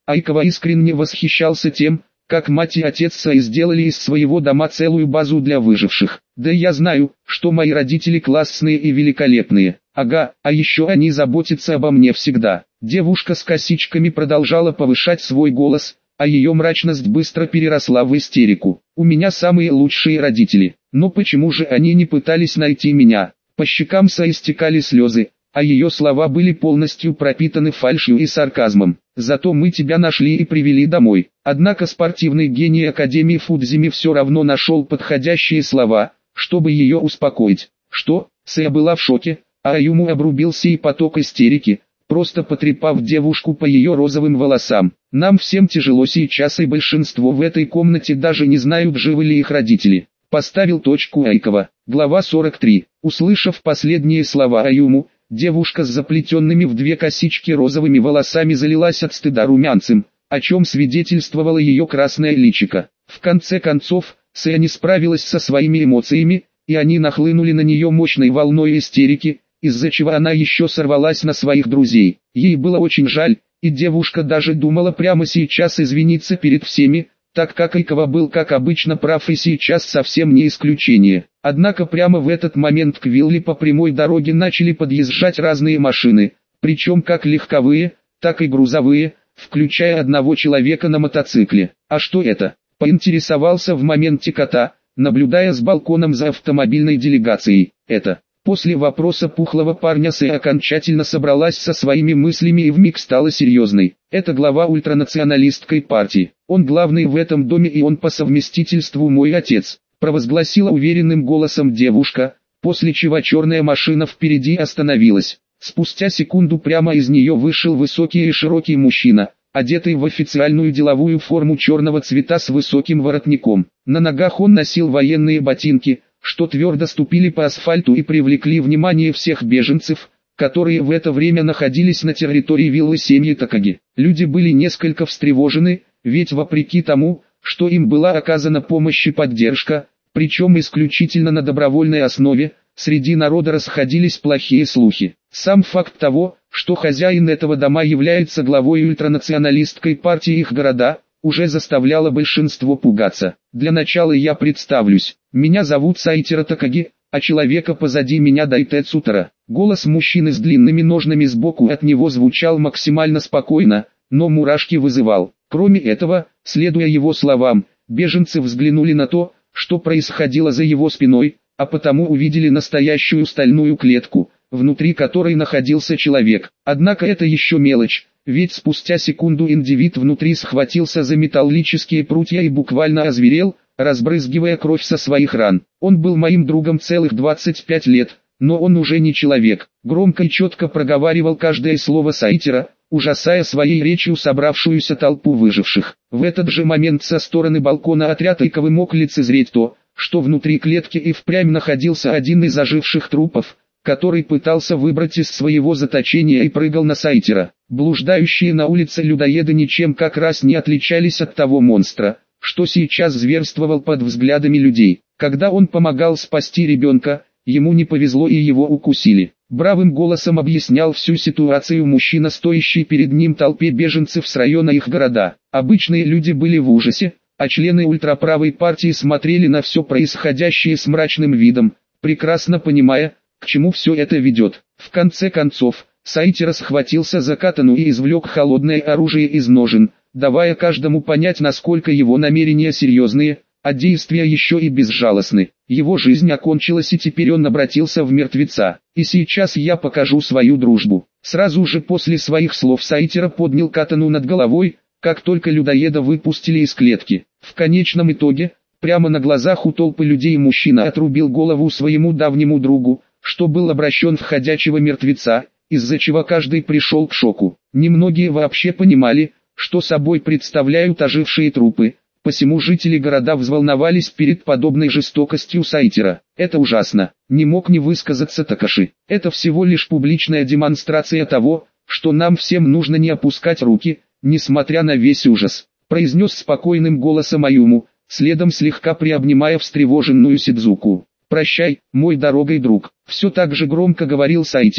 Айкава искренне восхищался тем, как мать и отец Саи сделали из своего дома целую базу для выживших. Да я знаю, что мои родители классные и великолепные. Ага, а еще они заботятся обо мне всегда. Девушка с косичками продолжала повышать свой голос, а ее мрачность быстро переросла в истерику. У меня самые лучшие родители, но почему же они не пытались найти меня? По щекам Саи стекали слезы, а ее слова были полностью пропитаны фальшью и сарказмом. Зато мы тебя нашли и привели домой. Однако спортивный гений Академии Фудзими все равно нашел подходящие слова, чтобы ее успокоить. Что? Сая была в шоке, а Аюму обрубил сей поток истерики, просто потрепав девушку по ее розовым волосам. Нам всем тяжело сейчас, и большинство в этой комнате даже не знают, живы ли их родители. Поставил точку Айкова. Глава 43. Услышав последние слова Аюму, девушка с заплетенными в две косички розовыми волосами залилась от стыда румянцем, о чем свидетельствовало ее красное личико. В конце концов, Сая не справилась со своими эмоциями, и они нахлынули на нее мощной волной истерики, из-за чего она еще сорвалась на своих друзей. Ей было очень жаль, и девушка даже думала прямо сейчас извиниться перед всеми, так как Айкава был как обычно прав и сейчас совсем не исключение. Однако прямо в этот момент к вилле по прямой дороге начали подъезжать разные машины, причем как легковые, так и грузовые, включая одного человека на мотоцикле. А что это? Поинтересовался в моменте кота, наблюдая с балконом за автомобильной делегацией. Это. После вопроса пухлого парня Сая окончательно собралась со своими мыслями и вмиг стала серьезной. Это глава ультранационалистской партии. Он главный в этом доме, и он по совместительству мой отец, провозгласила уверенным голосом девушка, после чего черная машина впереди остановилась. Спустя секунду прямо из нее вышел высокий и широкий мужчина, одетый в официальную деловую форму черного цвета с высоким воротником. На ногах он носил военные ботинки, что твердо ступили по асфальту и привлекли внимание всех беженцев, которые в это время находились на территории виллы семьи Такаги. Люди были несколько встревожены, ведь вопреки тому, что им была оказана помощь и поддержка, причем исключительно на добровольной основе, среди народа расходились плохие слухи. Сам факт того, что хозяин этого дома является главой ультранационалистской партии их города, уже заставляло большинство пугаться. Для начала я представлюсь. Меня зовут Сайтира Такаги, а человека позади меня Дайте Цутара. Голос мужчины с длинными ножнами сбоку от него звучал максимально спокойно, но мурашки вызывал. Кроме этого, следуя его словам, беженцы взглянули на то, что происходило за его спиной, а потому увидели настоящую стальную клетку, внутри которой находился человек. Однако это еще мелочь, ведь спустя секунду индивид внутри схватился за металлические прутья и буквально озверел, разбрызгивая кровь со своих ран. Он был моим другом целых 25 лет, но он уже не человек. Громко и четко проговаривал каждое слово Сайтира, ужасая своей речью собравшуюся толпу выживших. В этот же момент со стороны балкона отряд Айковы мог лицезреть то, что внутри клетки и впрямь находился один из оживших трупов, который пытался выбраться из своего заточения и прыгал на Сайтира. Блуждающие на улице людоеды ничем как раз не отличались от того монстра, что сейчас зверствовал под взглядами людей. Когда он помогал спасти ребенка, ему не повезло и его укусили. Бравым голосом объяснял всю ситуацию мужчина, стоящий перед ним толпе беженцев с района их города. Обычные люди были в ужасе, а члены ультраправой партии смотрели на все происходящее с мрачным видом, прекрасно понимая, к чему все это ведет. В конце концов, Сайтира схватился за катану и извлек холодное оружие из ножен, давая каждому понять, насколько его намерения серьезные, а действия еще и безжалостны. Его жизнь окончилась, и теперь он обратился в мертвеца. И сейчас я покажу свою дружбу. Сразу же после своих слов Сайтира поднял катану над головой, как только людоеда выпустили из клетки. В конечном итоге, прямо на глазах у толпы людей мужчина отрубил голову своему давнему другу, что был обращен в ходячего мертвеца, из-за чего каждый пришел к шоку. Немногие вообще понимали, что собой представляют ожившие трупы, посему жители города взволновались перед подобной жестокостью Сайтира. Это ужасно, не мог не высказаться Такаши. Это всего лишь публичная демонстрация того, что нам всем нужно не опускать руки, несмотря на весь ужас, произнес спокойным голосом Аюму, следом слегка приобнимая встревоженную Сидзуку. «Прощай, мой дорогой друг», все так же громко говорил Сайтира,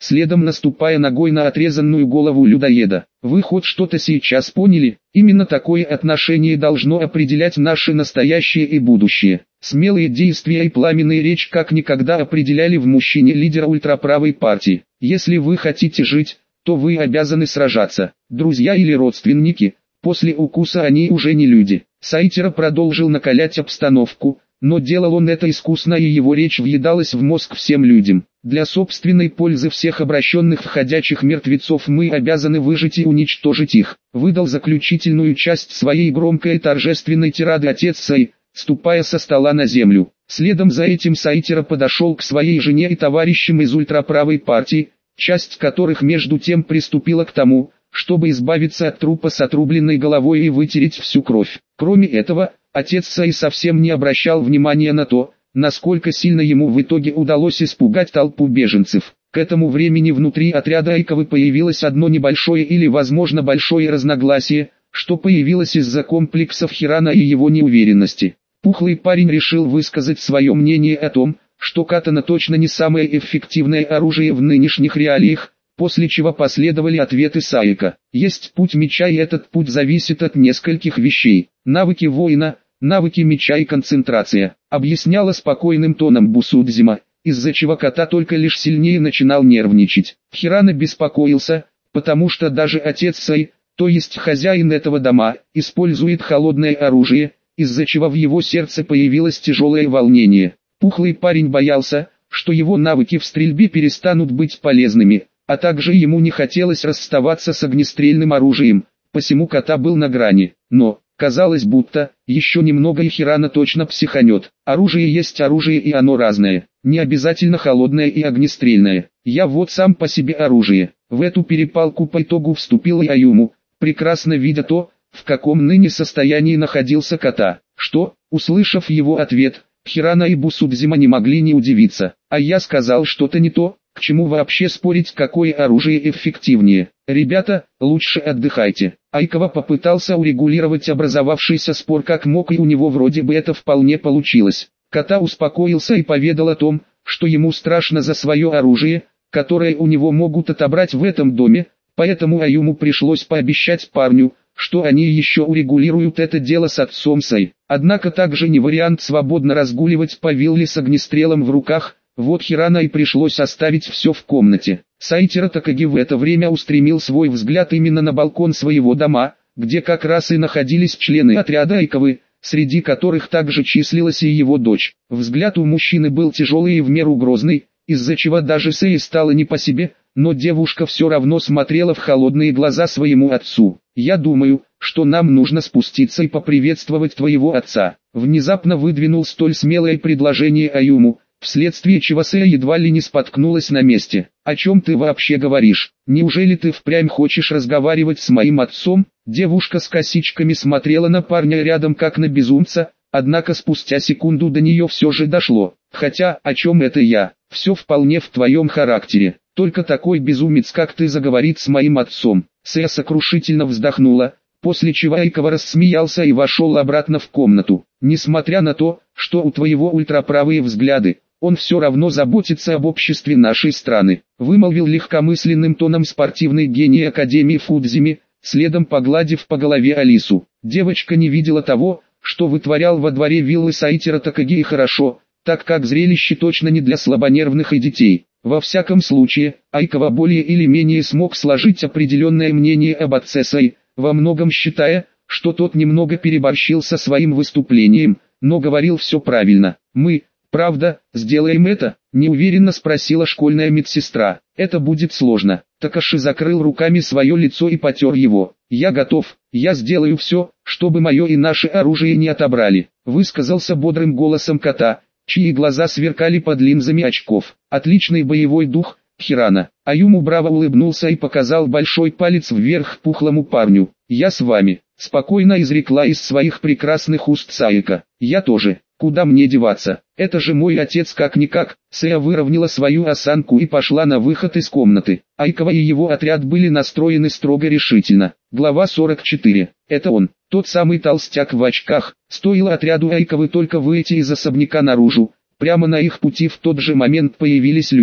следом наступая ногой на отрезанную голову людоеда. Вы хоть что-то сейчас поняли? Именно такое отношение должно определять наше настоящее и будущее. Смелые действия и пламенная речь как никогда определяли в мужчине лидера ультраправой партии. Если вы хотите жить, то вы обязаны сражаться. Друзья или родственники, после укуса они уже не люди. Сайтера продолжил накалять обстановку, но делал он это искусно, и его речь въедалась в мозг всем людям. Для собственной пользы всех обращенных в ходячих мертвецов мы обязаны выжить и уничтожить их. Выдал заключительную часть своей громкой и торжественной тирады отец Сай, ступая со стола на землю. Следом за этим Сайтера подошел к своей жене и товарищам из ультраправой партии, часть которых между тем приступила к тому, чтобы избавиться от трупа с отрубленной головой и вытереть всю кровь. Кроме этого, отец Сай совсем не обращал внимания на то, насколько сильно ему в итоге удалось испугать толпу беженцев. К этому времени внутри отряда Айковы появилось одно небольшое или возможно большое разногласие, что появилось из-за комплексов Хирана и его неуверенности. Пухлый парень решил высказать свое мнение о том, что катана точно не самое эффективное оружие в нынешних реалиях, после чего последовали ответы Саика. Есть путь меча, и этот путь зависит от нескольких вещей. Навыки воина, навыки меча и концентрация, объясняла спокойным тоном Бусудзима, из-за чего кота только лишь сильнее начинал нервничать. Хирана беспокоился, потому что даже отец Сай, то есть хозяин этого дома, использует холодное оружие, из-за чего в его сердце появилось тяжелое волнение. Пухлый парень боялся, что его навыки в стрельбе перестанут быть полезными, а также ему не хотелось расставаться с огнестрельным оружием, посему кота был на грани. Но, казалось будто, еще немного и Хирана точно психанет. Оружие есть оружие, и оно разное, не обязательно холодное и огнестрельное. Я вот сам по себе оружие. В эту перепалку по итогу вступил и Аюму, прекрасно видя то, в каком ныне состоянии находился кота. Что, услышав его ответ, Хирана и Бусудзима не могли не удивиться. А я сказал что-то не то, к чему вообще спорить, какое оружие эффективнее. Ребята, лучше отдыхайте. Айкова попытался урегулировать образовавшийся спор как мог, и у него вроде бы это вполне получилось. Кота успокоился и поведал о том, что ему страшно за свое оружие, которое у него могут отобрать в этом доме, поэтому Аюму пришлось пообещать парню, что они еще урегулируют это дело с отцом Сай. Однако также не вариант свободно разгуливать по вилле с огнестрелом в руках, вот Хирана и пришлось оставить все в комнате. Сайтера Такаги в это время устремил свой взгляд именно на балкон своего дома, где как раз и находились члены отряда Айковы, среди которых также числилась и его дочь. Взгляд у мужчины был тяжелый и в меру грозный, из-за чего даже Сэй стало не по себе, но девушка все равно смотрела в холодные глаза своему отцу. «Я думаю, что нам нужно спуститься и поприветствовать твоего отца», внезапно выдвинул столь смелое предложение Аюму, вследствие чего Сэй едва ли не споткнулась на месте. «О чем ты вообще говоришь? Неужели ты впрямь хочешь разговаривать с моим отцом?» Девушка с косичками смотрела на парня рядом как на безумца, однако спустя секунду до нее все же дошло. «Хотя, о чем это я? Все вполне в твоем характере. Только такой безумец, как ты, заговорит с моим отцом». Сэй сокрушительно вздохнула, после чего Айкова рассмеялся и вошел обратно в комнату. «Несмотря на то, что у твоего ультраправые взгляды, он все равно заботится об обществе нашей страны», вымолвил легкомысленным тоном спортивный гений Академии Фудзими, следом погладив по голове Алису. Девочка не видела того, что вытворял во дворе виллы Сайтера Такаги, и хорошо, так как зрелище точно не для слабонервных и детей. Во всяком случае, Айкова более или менее смог сложить определенное мнение об отце Сай, во многом считая, что тот немного переборщил со своим выступлением, но говорил все правильно. «Мы, правда, сделаем это?» – неуверенно спросила школьная медсестра. «Это будет сложно». Такаши закрыл руками свое лицо и потер его. «Я готов, я сделаю все, чтобы мое и наше оружие не отобрали», – высказался бодрым голосом кота, чьи глаза сверкали под линзами очков. «Отличный боевой дух, Хирана». Аюму браво улыбнулся и показал большой палец вверх пухлому парню. «Я с вами», — спокойно изрекла из своих прекрасных уст Саика. «Я тоже. Куда мне деваться? Это же мой отец как-никак». Сэя выровняла свою осанку и пошла на выход из комнаты. Айкова и его отряд были настроены строго решительно. Глава 44. Это он, тот самый толстяк в очках. Стоило отряду Айковы только выйти из особняка наружу, прямо на их пути в тот же момент появились люди.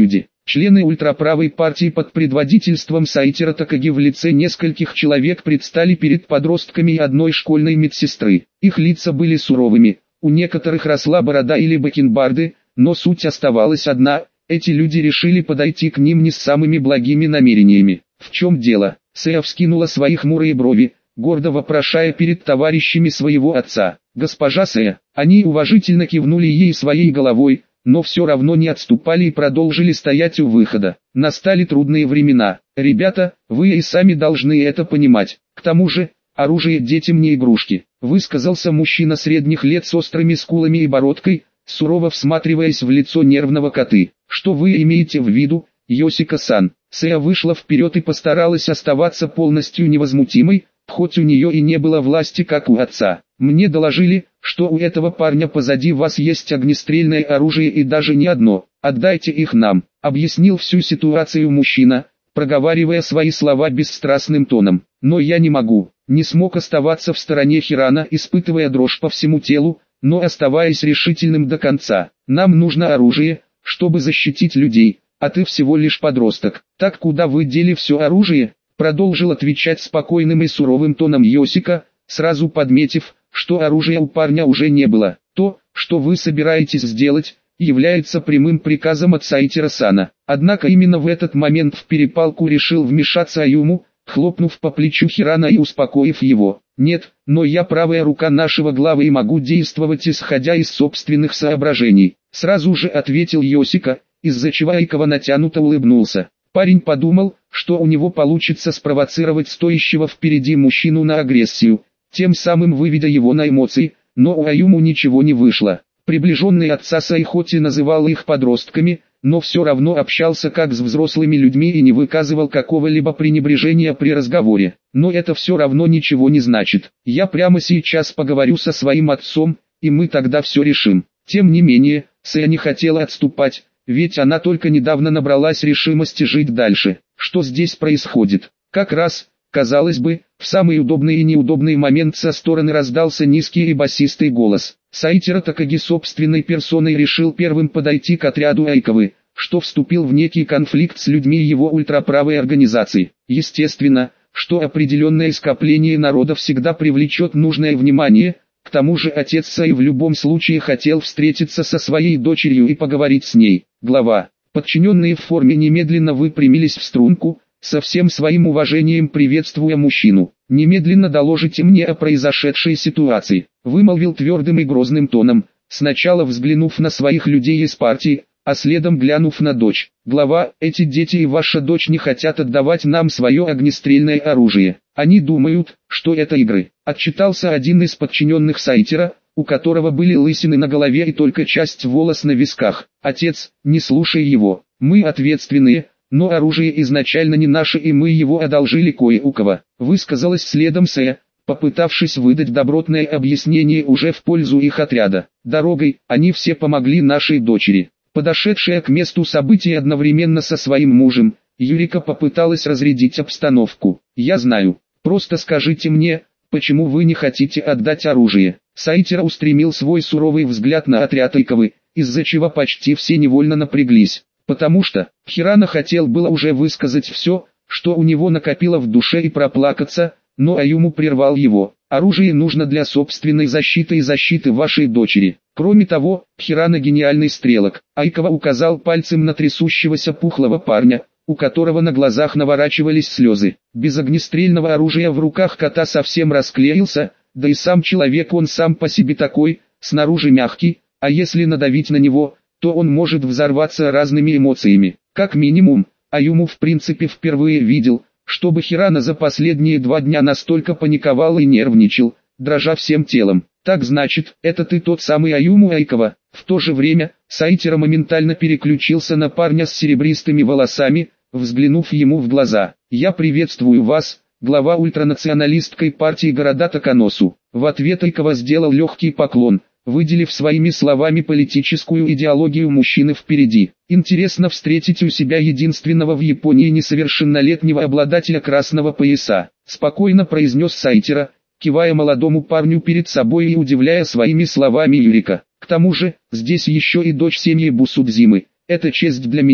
Члены ультраправой партии под предводительством Сайтира Такаги в лице нескольких человек предстали перед подростками и одной школьной медсестры. Их лица были суровыми, у некоторых росла борода или бакенбарды, но суть оставалась одна: эти люди решили подойти к ним не с самыми благими намерениями. «В чем дело?» Сэя вскинула свои хмурые брови, гордо вопрошая перед товарищами своего отца. «Госпожа Сэя». Они уважительно кивнули ей своей головой, но все равно не отступали и продолжили стоять у выхода. Настали трудные времена. «Ребята, вы и сами должны это понимать. К тому же, оружие детям не игрушки», высказался мужчина средних лет с острыми скулами и бородкой, сурово всматриваясь в лицо нервного коты. «Что вы имеете в виду, Йосика-сан?» Сэя вышла вперед и постаралась оставаться полностью невозмутимой, хоть у нее и не было власти как у отца. «Мне доложили, что у этого парня позади вас есть огнестрельное оружие и даже не одно. Отдайте их нам», объяснил всю ситуацию мужчина, проговаривая свои слова бесстрастным тоном. «Но я не могу». Не смог оставаться в стороне Хирана, испытывая дрожь по всему телу, но оставаясь решительным до конца. «Нам нужно оружие, чтобы защитить людей, а ты всего лишь подросток. Так куда вы дели все оружие?» Продолжил отвечать спокойным и суровым тоном Йосика, сразу подметив, что оружия у парня уже не было. «То, что вы собираетесь сделать, является прямым приказом от Сайтира-сана». Однако именно в этот момент в перепалку решил вмешаться Аюму, хлопнув по плечу Хирана и успокоив его. «Нет, но я правая рука нашего главы и могу действовать исходя из собственных соображений», сразу же ответил Йосика, из-за чего Айкава натянуто улыбнулся. Парень подумал, что у него получится спровоцировать стоящего впереди мужчину на агрессию, тем самым выведя его на эмоции, но у Аюму ничего не вышло. Приближенный отца Сай хоть и называл их подростками, но все равно общался как с взрослыми людьми и не выказывал какого-либо пренебрежения при разговоре. «Но это все равно ничего не значит. Я прямо сейчас поговорю со своим отцом, и мы тогда все решим». Тем не менее, Сэя не хотела отступать, ведь она только недавно набралась решимости жить дальше. Что здесь происходит? Как раз, казалось бы, в самый удобный и неудобный момент со стороны раздался низкий и басистый голос. Сайтира Такаги собственной персоной решил первым подойти к отряду Айкавы, что вступил в некий конфликт с людьми его ультраправой организации. Естественно, что определенное скопление народа всегда привлечет нужное внимание. К тому же отец Сай в любом случае хотел встретиться со своей дочерью и поговорить с ней. Глава. Подчиненные в форме немедленно выпрямились в струнку, со всем своим уважением приветствуя мужчину. «Немедленно доложите мне о произошедшей ситуации», вымолвил твердым и грозным тоном, сначала взглянув на своих людей из партии, а следом глянув на дочь. «Глава, эти дети и ваша дочь не хотят отдавать нам свое огнестрельное оружие. Они думают, что это игры», отчитался один из подчиненных Сайтира, у которого были лысины на голове и только часть волос на висках. «Отец, не слушай его, мы ответственные, но оружие изначально не наше и мы его одолжили кое у кого», высказалась следом Сэя, попытавшись выдать добротное объяснение уже в пользу их отряда. «Дорогой, они все помогли нашей дочери». Подошедшая к месту событий одновременно со своим мужем, Юрика попыталась разрядить обстановку. «Я знаю, просто скажите мне, почему вы не хотите отдать оружие?» Сайтира устремил свой суровый взгляд на отряд Айкавы, из-за чего почти все невольно напряглись. Потому что Хирана хотел было уже высказать все, что у него накопило в душе и проплакаться, но Аюму прервал его. «Оружие нужно для собственной защиты и защиты вашей дочери. Кроме того, Хирана гениальный стрелок». Айкава указал пальцем на трясущегося пухлого парня, у которого на глазах наворачивались слезы. Без огнестрельного оружия в руках кота совсем расклеился, да и сам человек он сам по себе такой, снаружи мягкий, а если надавить на него, то он может взорваться разными эмоциями. Как минимум, Аюму в принципе впервые видел, чтобы Хирана за последние 2 дня настолько паниковал и нервничал, дрожа всем телом. «Так значит, это ты тот самый Аюму Айкава?» В то же время, Сайтира моментально переключился на парня с серебристыми волосами, взглянув ему в глаза. «Я приветствую вас, глава ультранационалистской партии города Таканосу». В ответ Айкава сделал легкий поклон, выделив своими словами политическую идеологию мужчины впереди. «Интересно встретить у себя единственного в Японии несовершеннолетнего обладателя красного пояса», спокойно произнес Сайтира, кивая молодому парню перед собой и удивляя своими словами Юрика. «К тому же, здесь еще и дочь семьи Бусудзимы. Это честь для меня,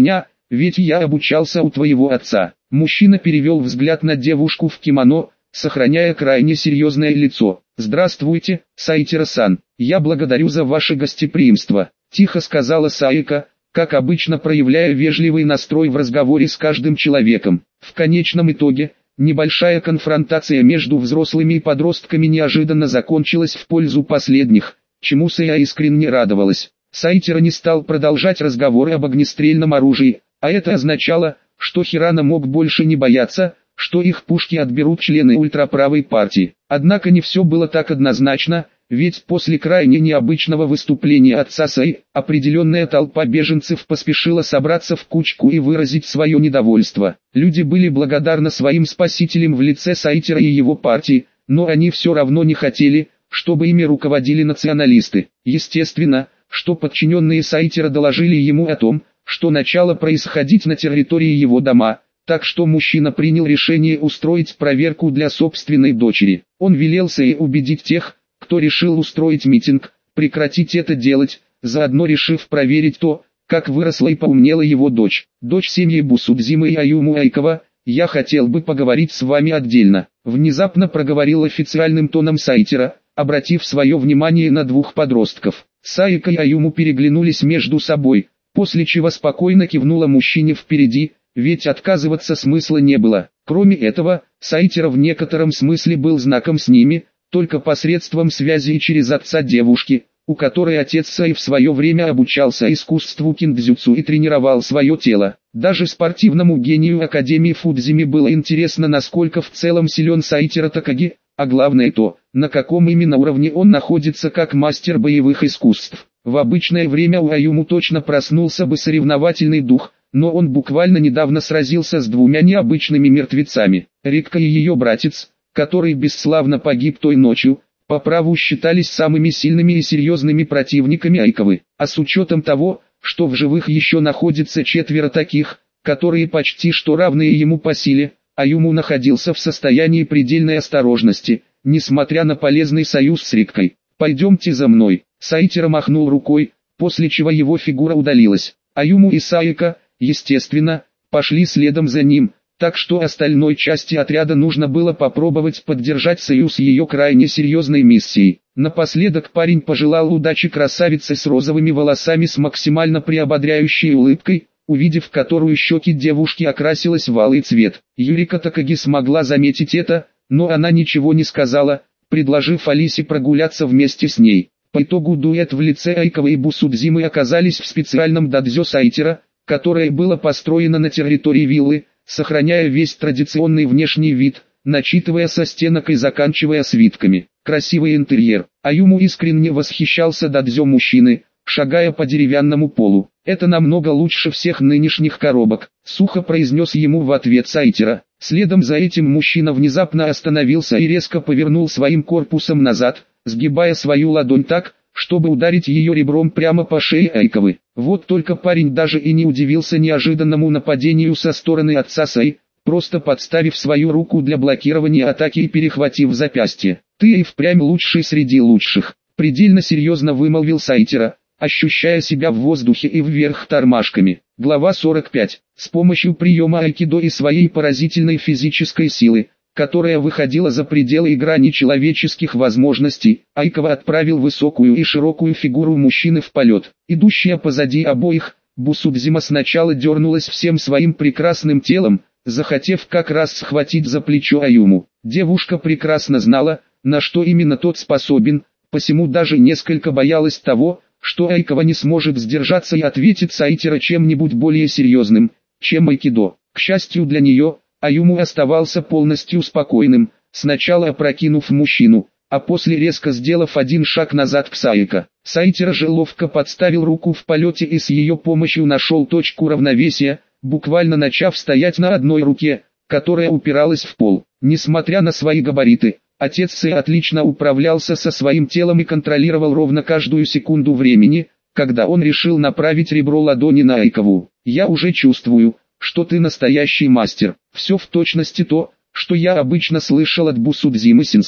ведь я обучался у твоего отца». Мужчина перевел взгляд на девушку в кимоно, сохраняя крайне серьезное лицо. «Здравствуйте, Саитира-сан, я благодарю за ваше гостеприимство», – тихо сказала Саика, как обычно проявляя вежливый настрой в разговоре с каждым человеком. В конечном итоге, небольшая конфронтация между взрослыми и подростками неожиданно закончилась в пользу последних, чему Сая искренне радовалась. Саитира не стал продолжать разговоры об огнестрельном оружии, а это означало, что Хирана мог больше не бояться, что их пушки отберут члены ультраправой партии. Однако не все было так однозначно, ведь после крайне необычного выступления отца Саи, определенная толпа беженцев поспешила собраться в кучку и выразить свое недовольство. Люди были благодарны своим спасителям в лице Саитира и его партии, но они все равно не хотели, чтобы ими руководили националисты. Естественно, что подчиненные Саитира доложили ему о том, что начало происходить на территории его дома, так что мужчина принял решение устроить проверку для собственной дочери. Он велел Сае убедить тех, кто решил устроить митинг, прекратить это делать, заодно решив проверить то, как выросла и поумнела его дочь. «Дочь семьи Бусудзимы и Аюму Айкова, я хотел бы поговорить с вами отдельно», внезапно проговорил официальным тоном Саитира, обратив свое внимание на двух подростков. Саика и Аюму переглянулись между собой, после чего спокойно кивнула мужчине впереди, ведь отказываться смысла не было. Кроме этого, Саитира в некотором смысле был знаком с ними, только посредством связи и через отца девушки, у которой отец Саи в свое время обучался искусству киндзюцу и тренировал свое тело. Даже спортивному гению Академии Фудзими было интересно, насколько в целом силен Саитира Такаги, а главное то, на каком именно уровне он находится как мастер боевых искусств. В обычное время у Аюму точно проснулся бы соревновательный дух, но он буквально недавно сразился с двумя необычными мертвецами. Рикка и ее братец, который бесславно погиб той ночью, по праву считались самыми сильными и серьезными противниками Айковы. А с учетом того, что в живых еще находится 4 таких, которые почти что равные ему по силе, Аюму находился в состоянии предельной осторожности, несмотря на полезный союз с Риккой. «Пойдемте за мной», Саитира махнул рукой, после чего его фигура удалилась. Аюму и Саика, естественно, пошли следом за ним, так что остальной части отряда нужно было попробовать поддержать союз ее крайне серьезной миссией. Напоследок парень пожелал удачи красавице с розовыми волосами с максимально приободряющей улыбкой, увидев которую щеки девушки окрасилась в алый цвет. Юрика Такаги смогла заметить это, но она ничего не сказала, предложив Алисе прогуляться вместе с ней. По итогу дуэт в лице Айкова и Бусудзимы оказались в специальном дадзё Саитира, которое было построено на территории виллы, сохраняя весь традиционный внешний вид, начитывая со стенок и заканчивая свитками. Красивый интерьер. Аюму искренне восхищался дадзё мужчины, шагая по деревянному полу. «Это намного лучше всех нынешних коробок», — сухо произнес ему в ответ Саитира. Следом за этим мужчина внезапно остановился и резко повернул своим корпусом назад, сгибая свою ладонь так, чтобы ударить ее ребром прямо по шее Айковы. Вот только парень даже и не удивился неожиданному нападению со стороны отца Саи, просто подставив свою руку для блокирования атаки и перехватив запястье. «Ты и впрямь лучший среди лучших», — предельно серьезно вымолвил Саитира, ощущая себя в воздухе и вверх тормашками. Глава 45. С помощью приема айкидо и своей поразительной физической силы, которая выходила за пределы грани человеческих возможностей, Айкова отправил высокую и широкую фигуру мужчины в полет. Идущая позади обоих, Бусудзима сначала дернулась всем своим прекрасным телом, захотев как раз схватить за плечо Аюму. Девушка прекрасно знала, на что именно тот способен, посему даже несколько боялась того, что Айкова не сможет сдержаться и ответит Саитира чем-нибудь более серьезным, чем айкидо. К счастью для нее, Аюму оставался полностью спокойным, сначала опрокинув мужчину, а после резко сделав один шаг назад к Саика. Саитира же ловко подставил руку в полете и с ее помощью нашел точку равновесия, буквально начав стоять на одной руке, которая упиралась в пол. Несмотря на свои габариты, отец Сэй отлично управлялся со своим телом и контролировал ровно каждую секунду времени, когда он решил направить ребро ладони на Айкову. «Я уже чувствую, что ты настоящий мастер. Все в точности то, что я обычно слышал от Бусудзимы-сенсея»,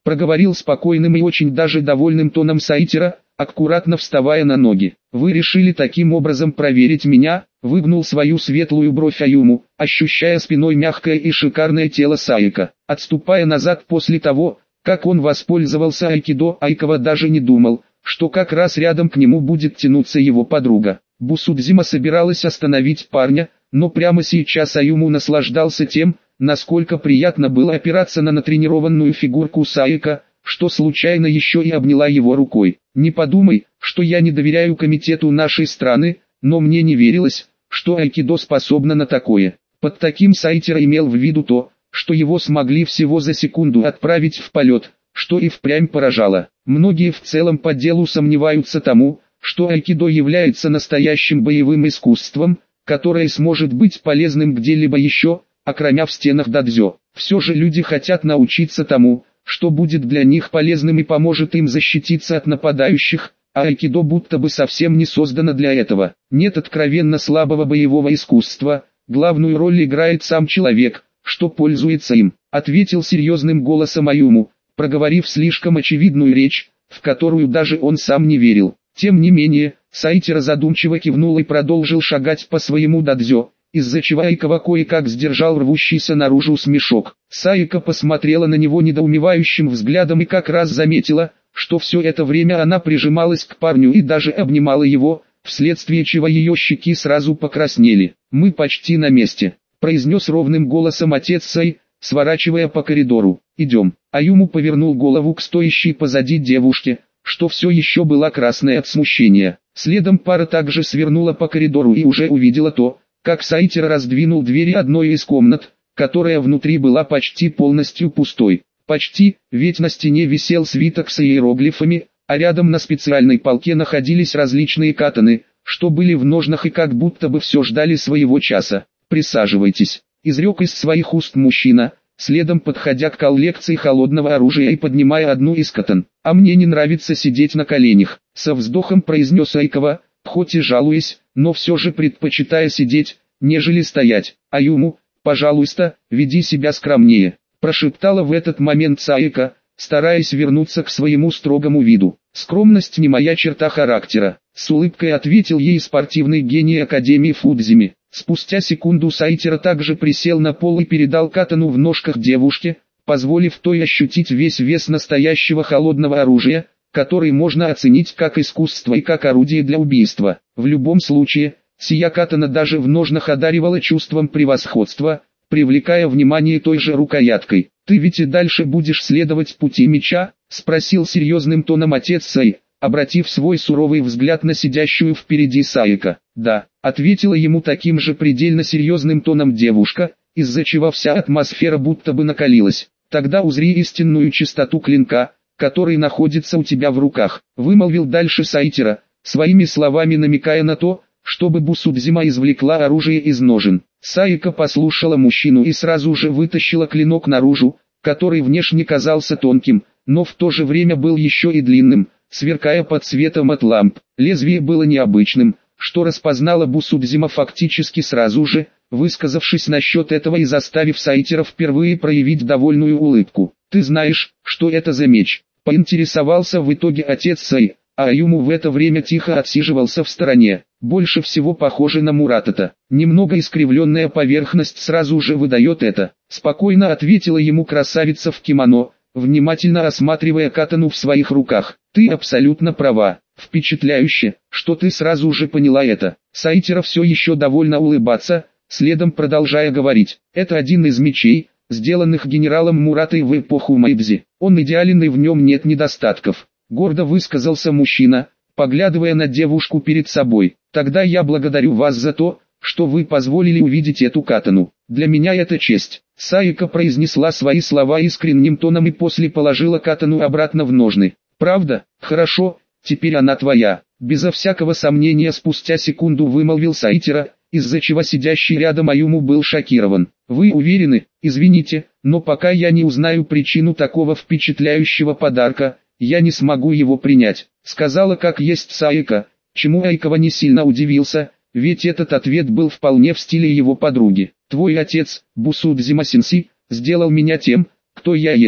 проговорил спокойным и очень даже довольным тоном Сайтера, аккуратно вставая на ноги. Вы решили таким образом проверить меня? Выгнул свою светлую бровь Аюму, ощущая спиной мягкое и шикарное тело Саика. Отступая назад после того, как он воспользовался айкидо, Айкава даже не думал, что как раз рядом к нему будет тянуться его подруга. Бусудзима собиралась остановить парня, но прямо сейчас Аюму наслаждался тем, насколько приятно было опираться на натренированную фигурку Саика, что случайно еще и обняла его рукой. Не подумай, что я не доверяю комитету нашей страны, но мне не верилось, что айкидо способно на такое. Под таким Сайтера имел в виду то, что его смогли всего за секунду отправить в полет, что и впрямь поражало. Многие в целом по делу сомневаются тому, что айкидо является настоящим боевым искусством, которое сможет быть полезным где-либо еще, окромя в стенах дадзё. Все же люди хотят научиться тому, что будет для них полезным и поможет им защититься от нападающих, а айкидо будто бы совсем не создано для этого. Нет откровенно слабого боевого искусства, главную роль играет сам человек, что пользуется им, ответил серьезным голосом Аюму, проговорив слишком очевидную речь, в которую даже он сам не верил. Тем не менее, Сайтера задумчиво кивнул и продолжил шагать по своему дадзё, из-за чего Айкава кое-как сдержал рвущийся наружу смешок. Саика посмотрела на него недоумевающим взглядом и как раз заметила, что все это время она прижималась к парню и даже обнимала его, вследствие чего ее щеки сразу покраснели. «Мы почти на месте», — произнес ровным голосом отец Сай, сворачивая по коридору. «Идем». Аюму повернул голову к стоящей позади девушке, что все еще была красная от смущения. Следом пара также свернула по коридору и уже увидела то, как Сайтер раздвинул двери одной из комнат, которая внутри была почти полностью пустой. Почти, ведь на стене висел свиток с иероглифами, а рядом на специальной полке находились различные катаны, что были в ножнах и как будто бы все ждали своего часа. «Присаживайтесь», — изрек из своих уст мужчина, следом подходя к коллекции холодного оружия и поднимая одну из катан. «А мне не нравится сидеть на коленях», — со вздохом произнес Айкава, хоть и жалуясь, но все же предпочитая сидеть, нежели стоять. «Аюму, пожалуйста, веди себя скромнее», — прошептала в этот момент Саика, стараясь вернуться к своему строгому виду. «Скромность не моя черта характера», — с улыбкой ответил ей спортивный гений Академии Фудзими. Спустя секунду Сайтера также присел на пол и передал катану в ножках девушке, позволив той ощутить весь вес настоящего холодного оружия, который можно оценить как искусство и как орудие для убийства. В любом случае, сия катана даже в ножнах одаривала чувством превосходства, привлекая внимание той же рукояткой. «Ты ведь и дальше будешь следовать пути меча?» — спросил серьезным тоном отец Сай, обратив свой суровый взгляд на сидящую впереди Саика. «Да», — ответила ему таким же предельно серьезным тоном девушка, из-за чего вся атмосфера будто бы накалилась. «Тогда узри истинную чистоту клинка, который находится у тебя в руках», — вымолвил дальше Сайтера, своими словами намекая на то, чтобы Бусудзима извлекла оружие из ножен. Саика послушала мужчину и сразу же вытащила клинок наружу, который внешне казался тонким, но в то же время был еще и длинным, сверкая под светом от ламп. Лезвие было необычным, что распознала Бусудзима фактически сразу же, высказавшись насчет этого и заставив Сайтера впервые проявить довольную улыбку. «Ты знаешь, что это за меч?» — поинтересовался в итоге отец Сай, а Аюму в это время тихо отсиживался в стороне. Больше всего похоже на Муратата. Немного искривленная поверхность сразу же выдает это. Спокойно ответила ему красавица в кимоно, внимательно осматривая катану в своих руках. «Ты абсолютно права. Впечатляюще, что ты сразу же поняла это». Сайтера все еще довольно улыбаться, следом продолжая говорить. «Это один из мечей, сделанных генералом Муратой в эпоху Мэйдзи. Он идеален и в нем нет недостатков», — гордо высказался мужчина, поглядывая на девушку перед собой. «Тогда я благодарю вас за то, что вы позволили увидеть эту катану. Для меня это честь». Саика произнесла свои слова искренним тоном и после положила катану обратно в ножны. «Правда? Хорошо, теперь она твоя», — безо всякого сомнения спустя секунду вымолвил Сайтера, из-за чего сидящий рядом Аюму был шокирован. «Вы уверены? Извините, но пока я не узнаю причину такого впечатляющего подарка, я не смогу его принять», — сказала как есть Саика, чему Айкава не сильно удивился, ведь этот ответ был вполне в стиле его подруги. «Твой отец, Бусудзима-сенсей, сделал меня тем, кто я есть»,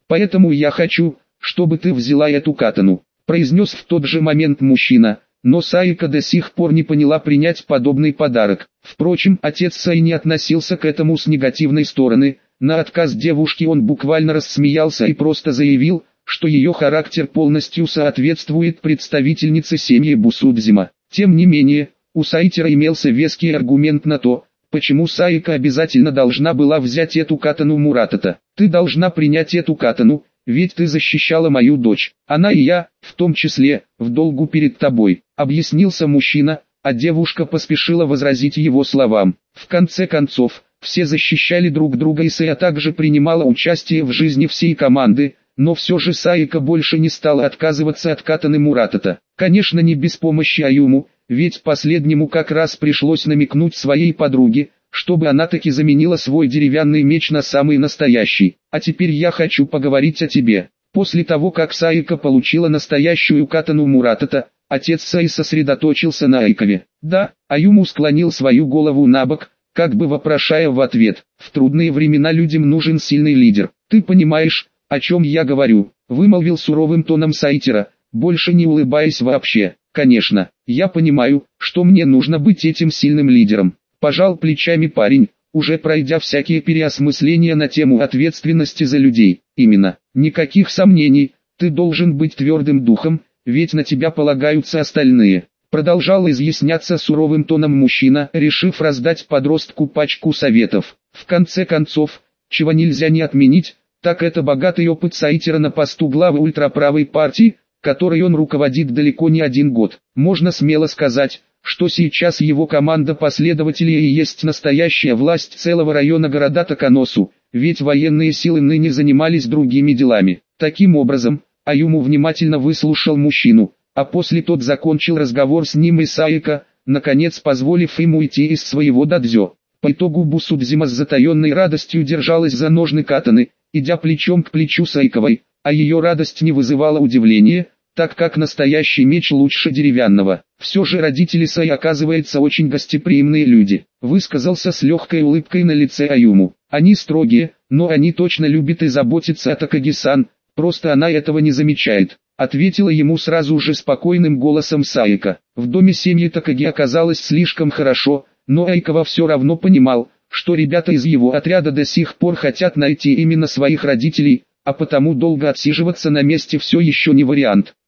Поэтому я хочу, чтобы ты взяла эту катану», произнес в тот же момент мужчина. Но Саика до сих пор не поняла принять подобный подарок. Впрочем, отец Саи не относился к этому с негативной стороны. На отказ девушки он буквально рассмеялся и просто заявил, что ее характер полностью соответствует представительнице семьи Бусудзима. Тем не менее, у Сайтера имелся веский аргумент на то, почему Саика обязательно должна была взять эту катану Муратата. «Ты должна принять эту катану, ведь ты защищала мою дочь. Она и я, в том числе, в долгу перед тобой», объяснился мужчина, а девушка поспешила возразить его словам. В конце концов, все защищали друг друга и Сая также принимала участие в жизни всей команды, но все же Саика больше не стала отказываться от катаны Муратата. Конечно, не без помощи Аюму, ведь последнему как раз пришлось намекнуть своей подруге, чтобы она таки заменила свой деревянный меч на самый настоящий. «А теперь я хочу поговорить о тебе». После того, как Саика получила настоящую катану Муратата, отец Саи сосредоточился на Айкове. «Да», Аюму склонил свою голову набок, как бы вопрошая в ответ. «В трудные времена людям нужен сильный лидер. Ты понимаешь, о чем я говорю?» вымолвил суровым тоном Сайтера, больше не улыбаясь вообще. «Конечно, я понимаю, что мне нужно быть этим сильным лидером», пожал плечами парень, уже пройдя всякие переосмысления на тему ответственности за людей. «Именно, никаких сомнений, ты должен быть твердым духом, ведь на тебя полагаются остальные», продолжал изъясняться суровым тоном мужчина, решив раздать подростку пачку советов. В конце концов, чего нельзя не отменить, так это богатый опыт Сайтера на посту главы ультраправой партии, которой он руководит далеко не один год. Можно смело сказать, что сейчас его команда последователей и есть настоящая власть целого района города Таканосу, ведь военные силы ныне занимались другими делами. Таким образом, Аюму внимательно выслушал мужчину, а после тот закончил разговор с ним и Саика, наконец позволив ему уйти из своего дадзё. По итогу Бусудзима с затаенной радостью держалась за ножны катаны, идя плечом к плечу с Айковой, а ее радость не вызывала удивления, так как настоящий меч лучше деревянного. Все же родители Саи, оказывается, очень гостеприимные люди, высказался с легкой улыбкой на лице Аюму. Они строгие, но они точно любят и заботятся о Такаги-сан, просто она этого не замечает, ответила ему сразу же спокойным голосом Саика. В доме семьи Такаги оказалось слишком хорошо, но Айкова все равно понимал, что ребята из его отряда до сих пор хотят найти именно своих родителей, а потому долго отсиживаться на месте все еще не вариант.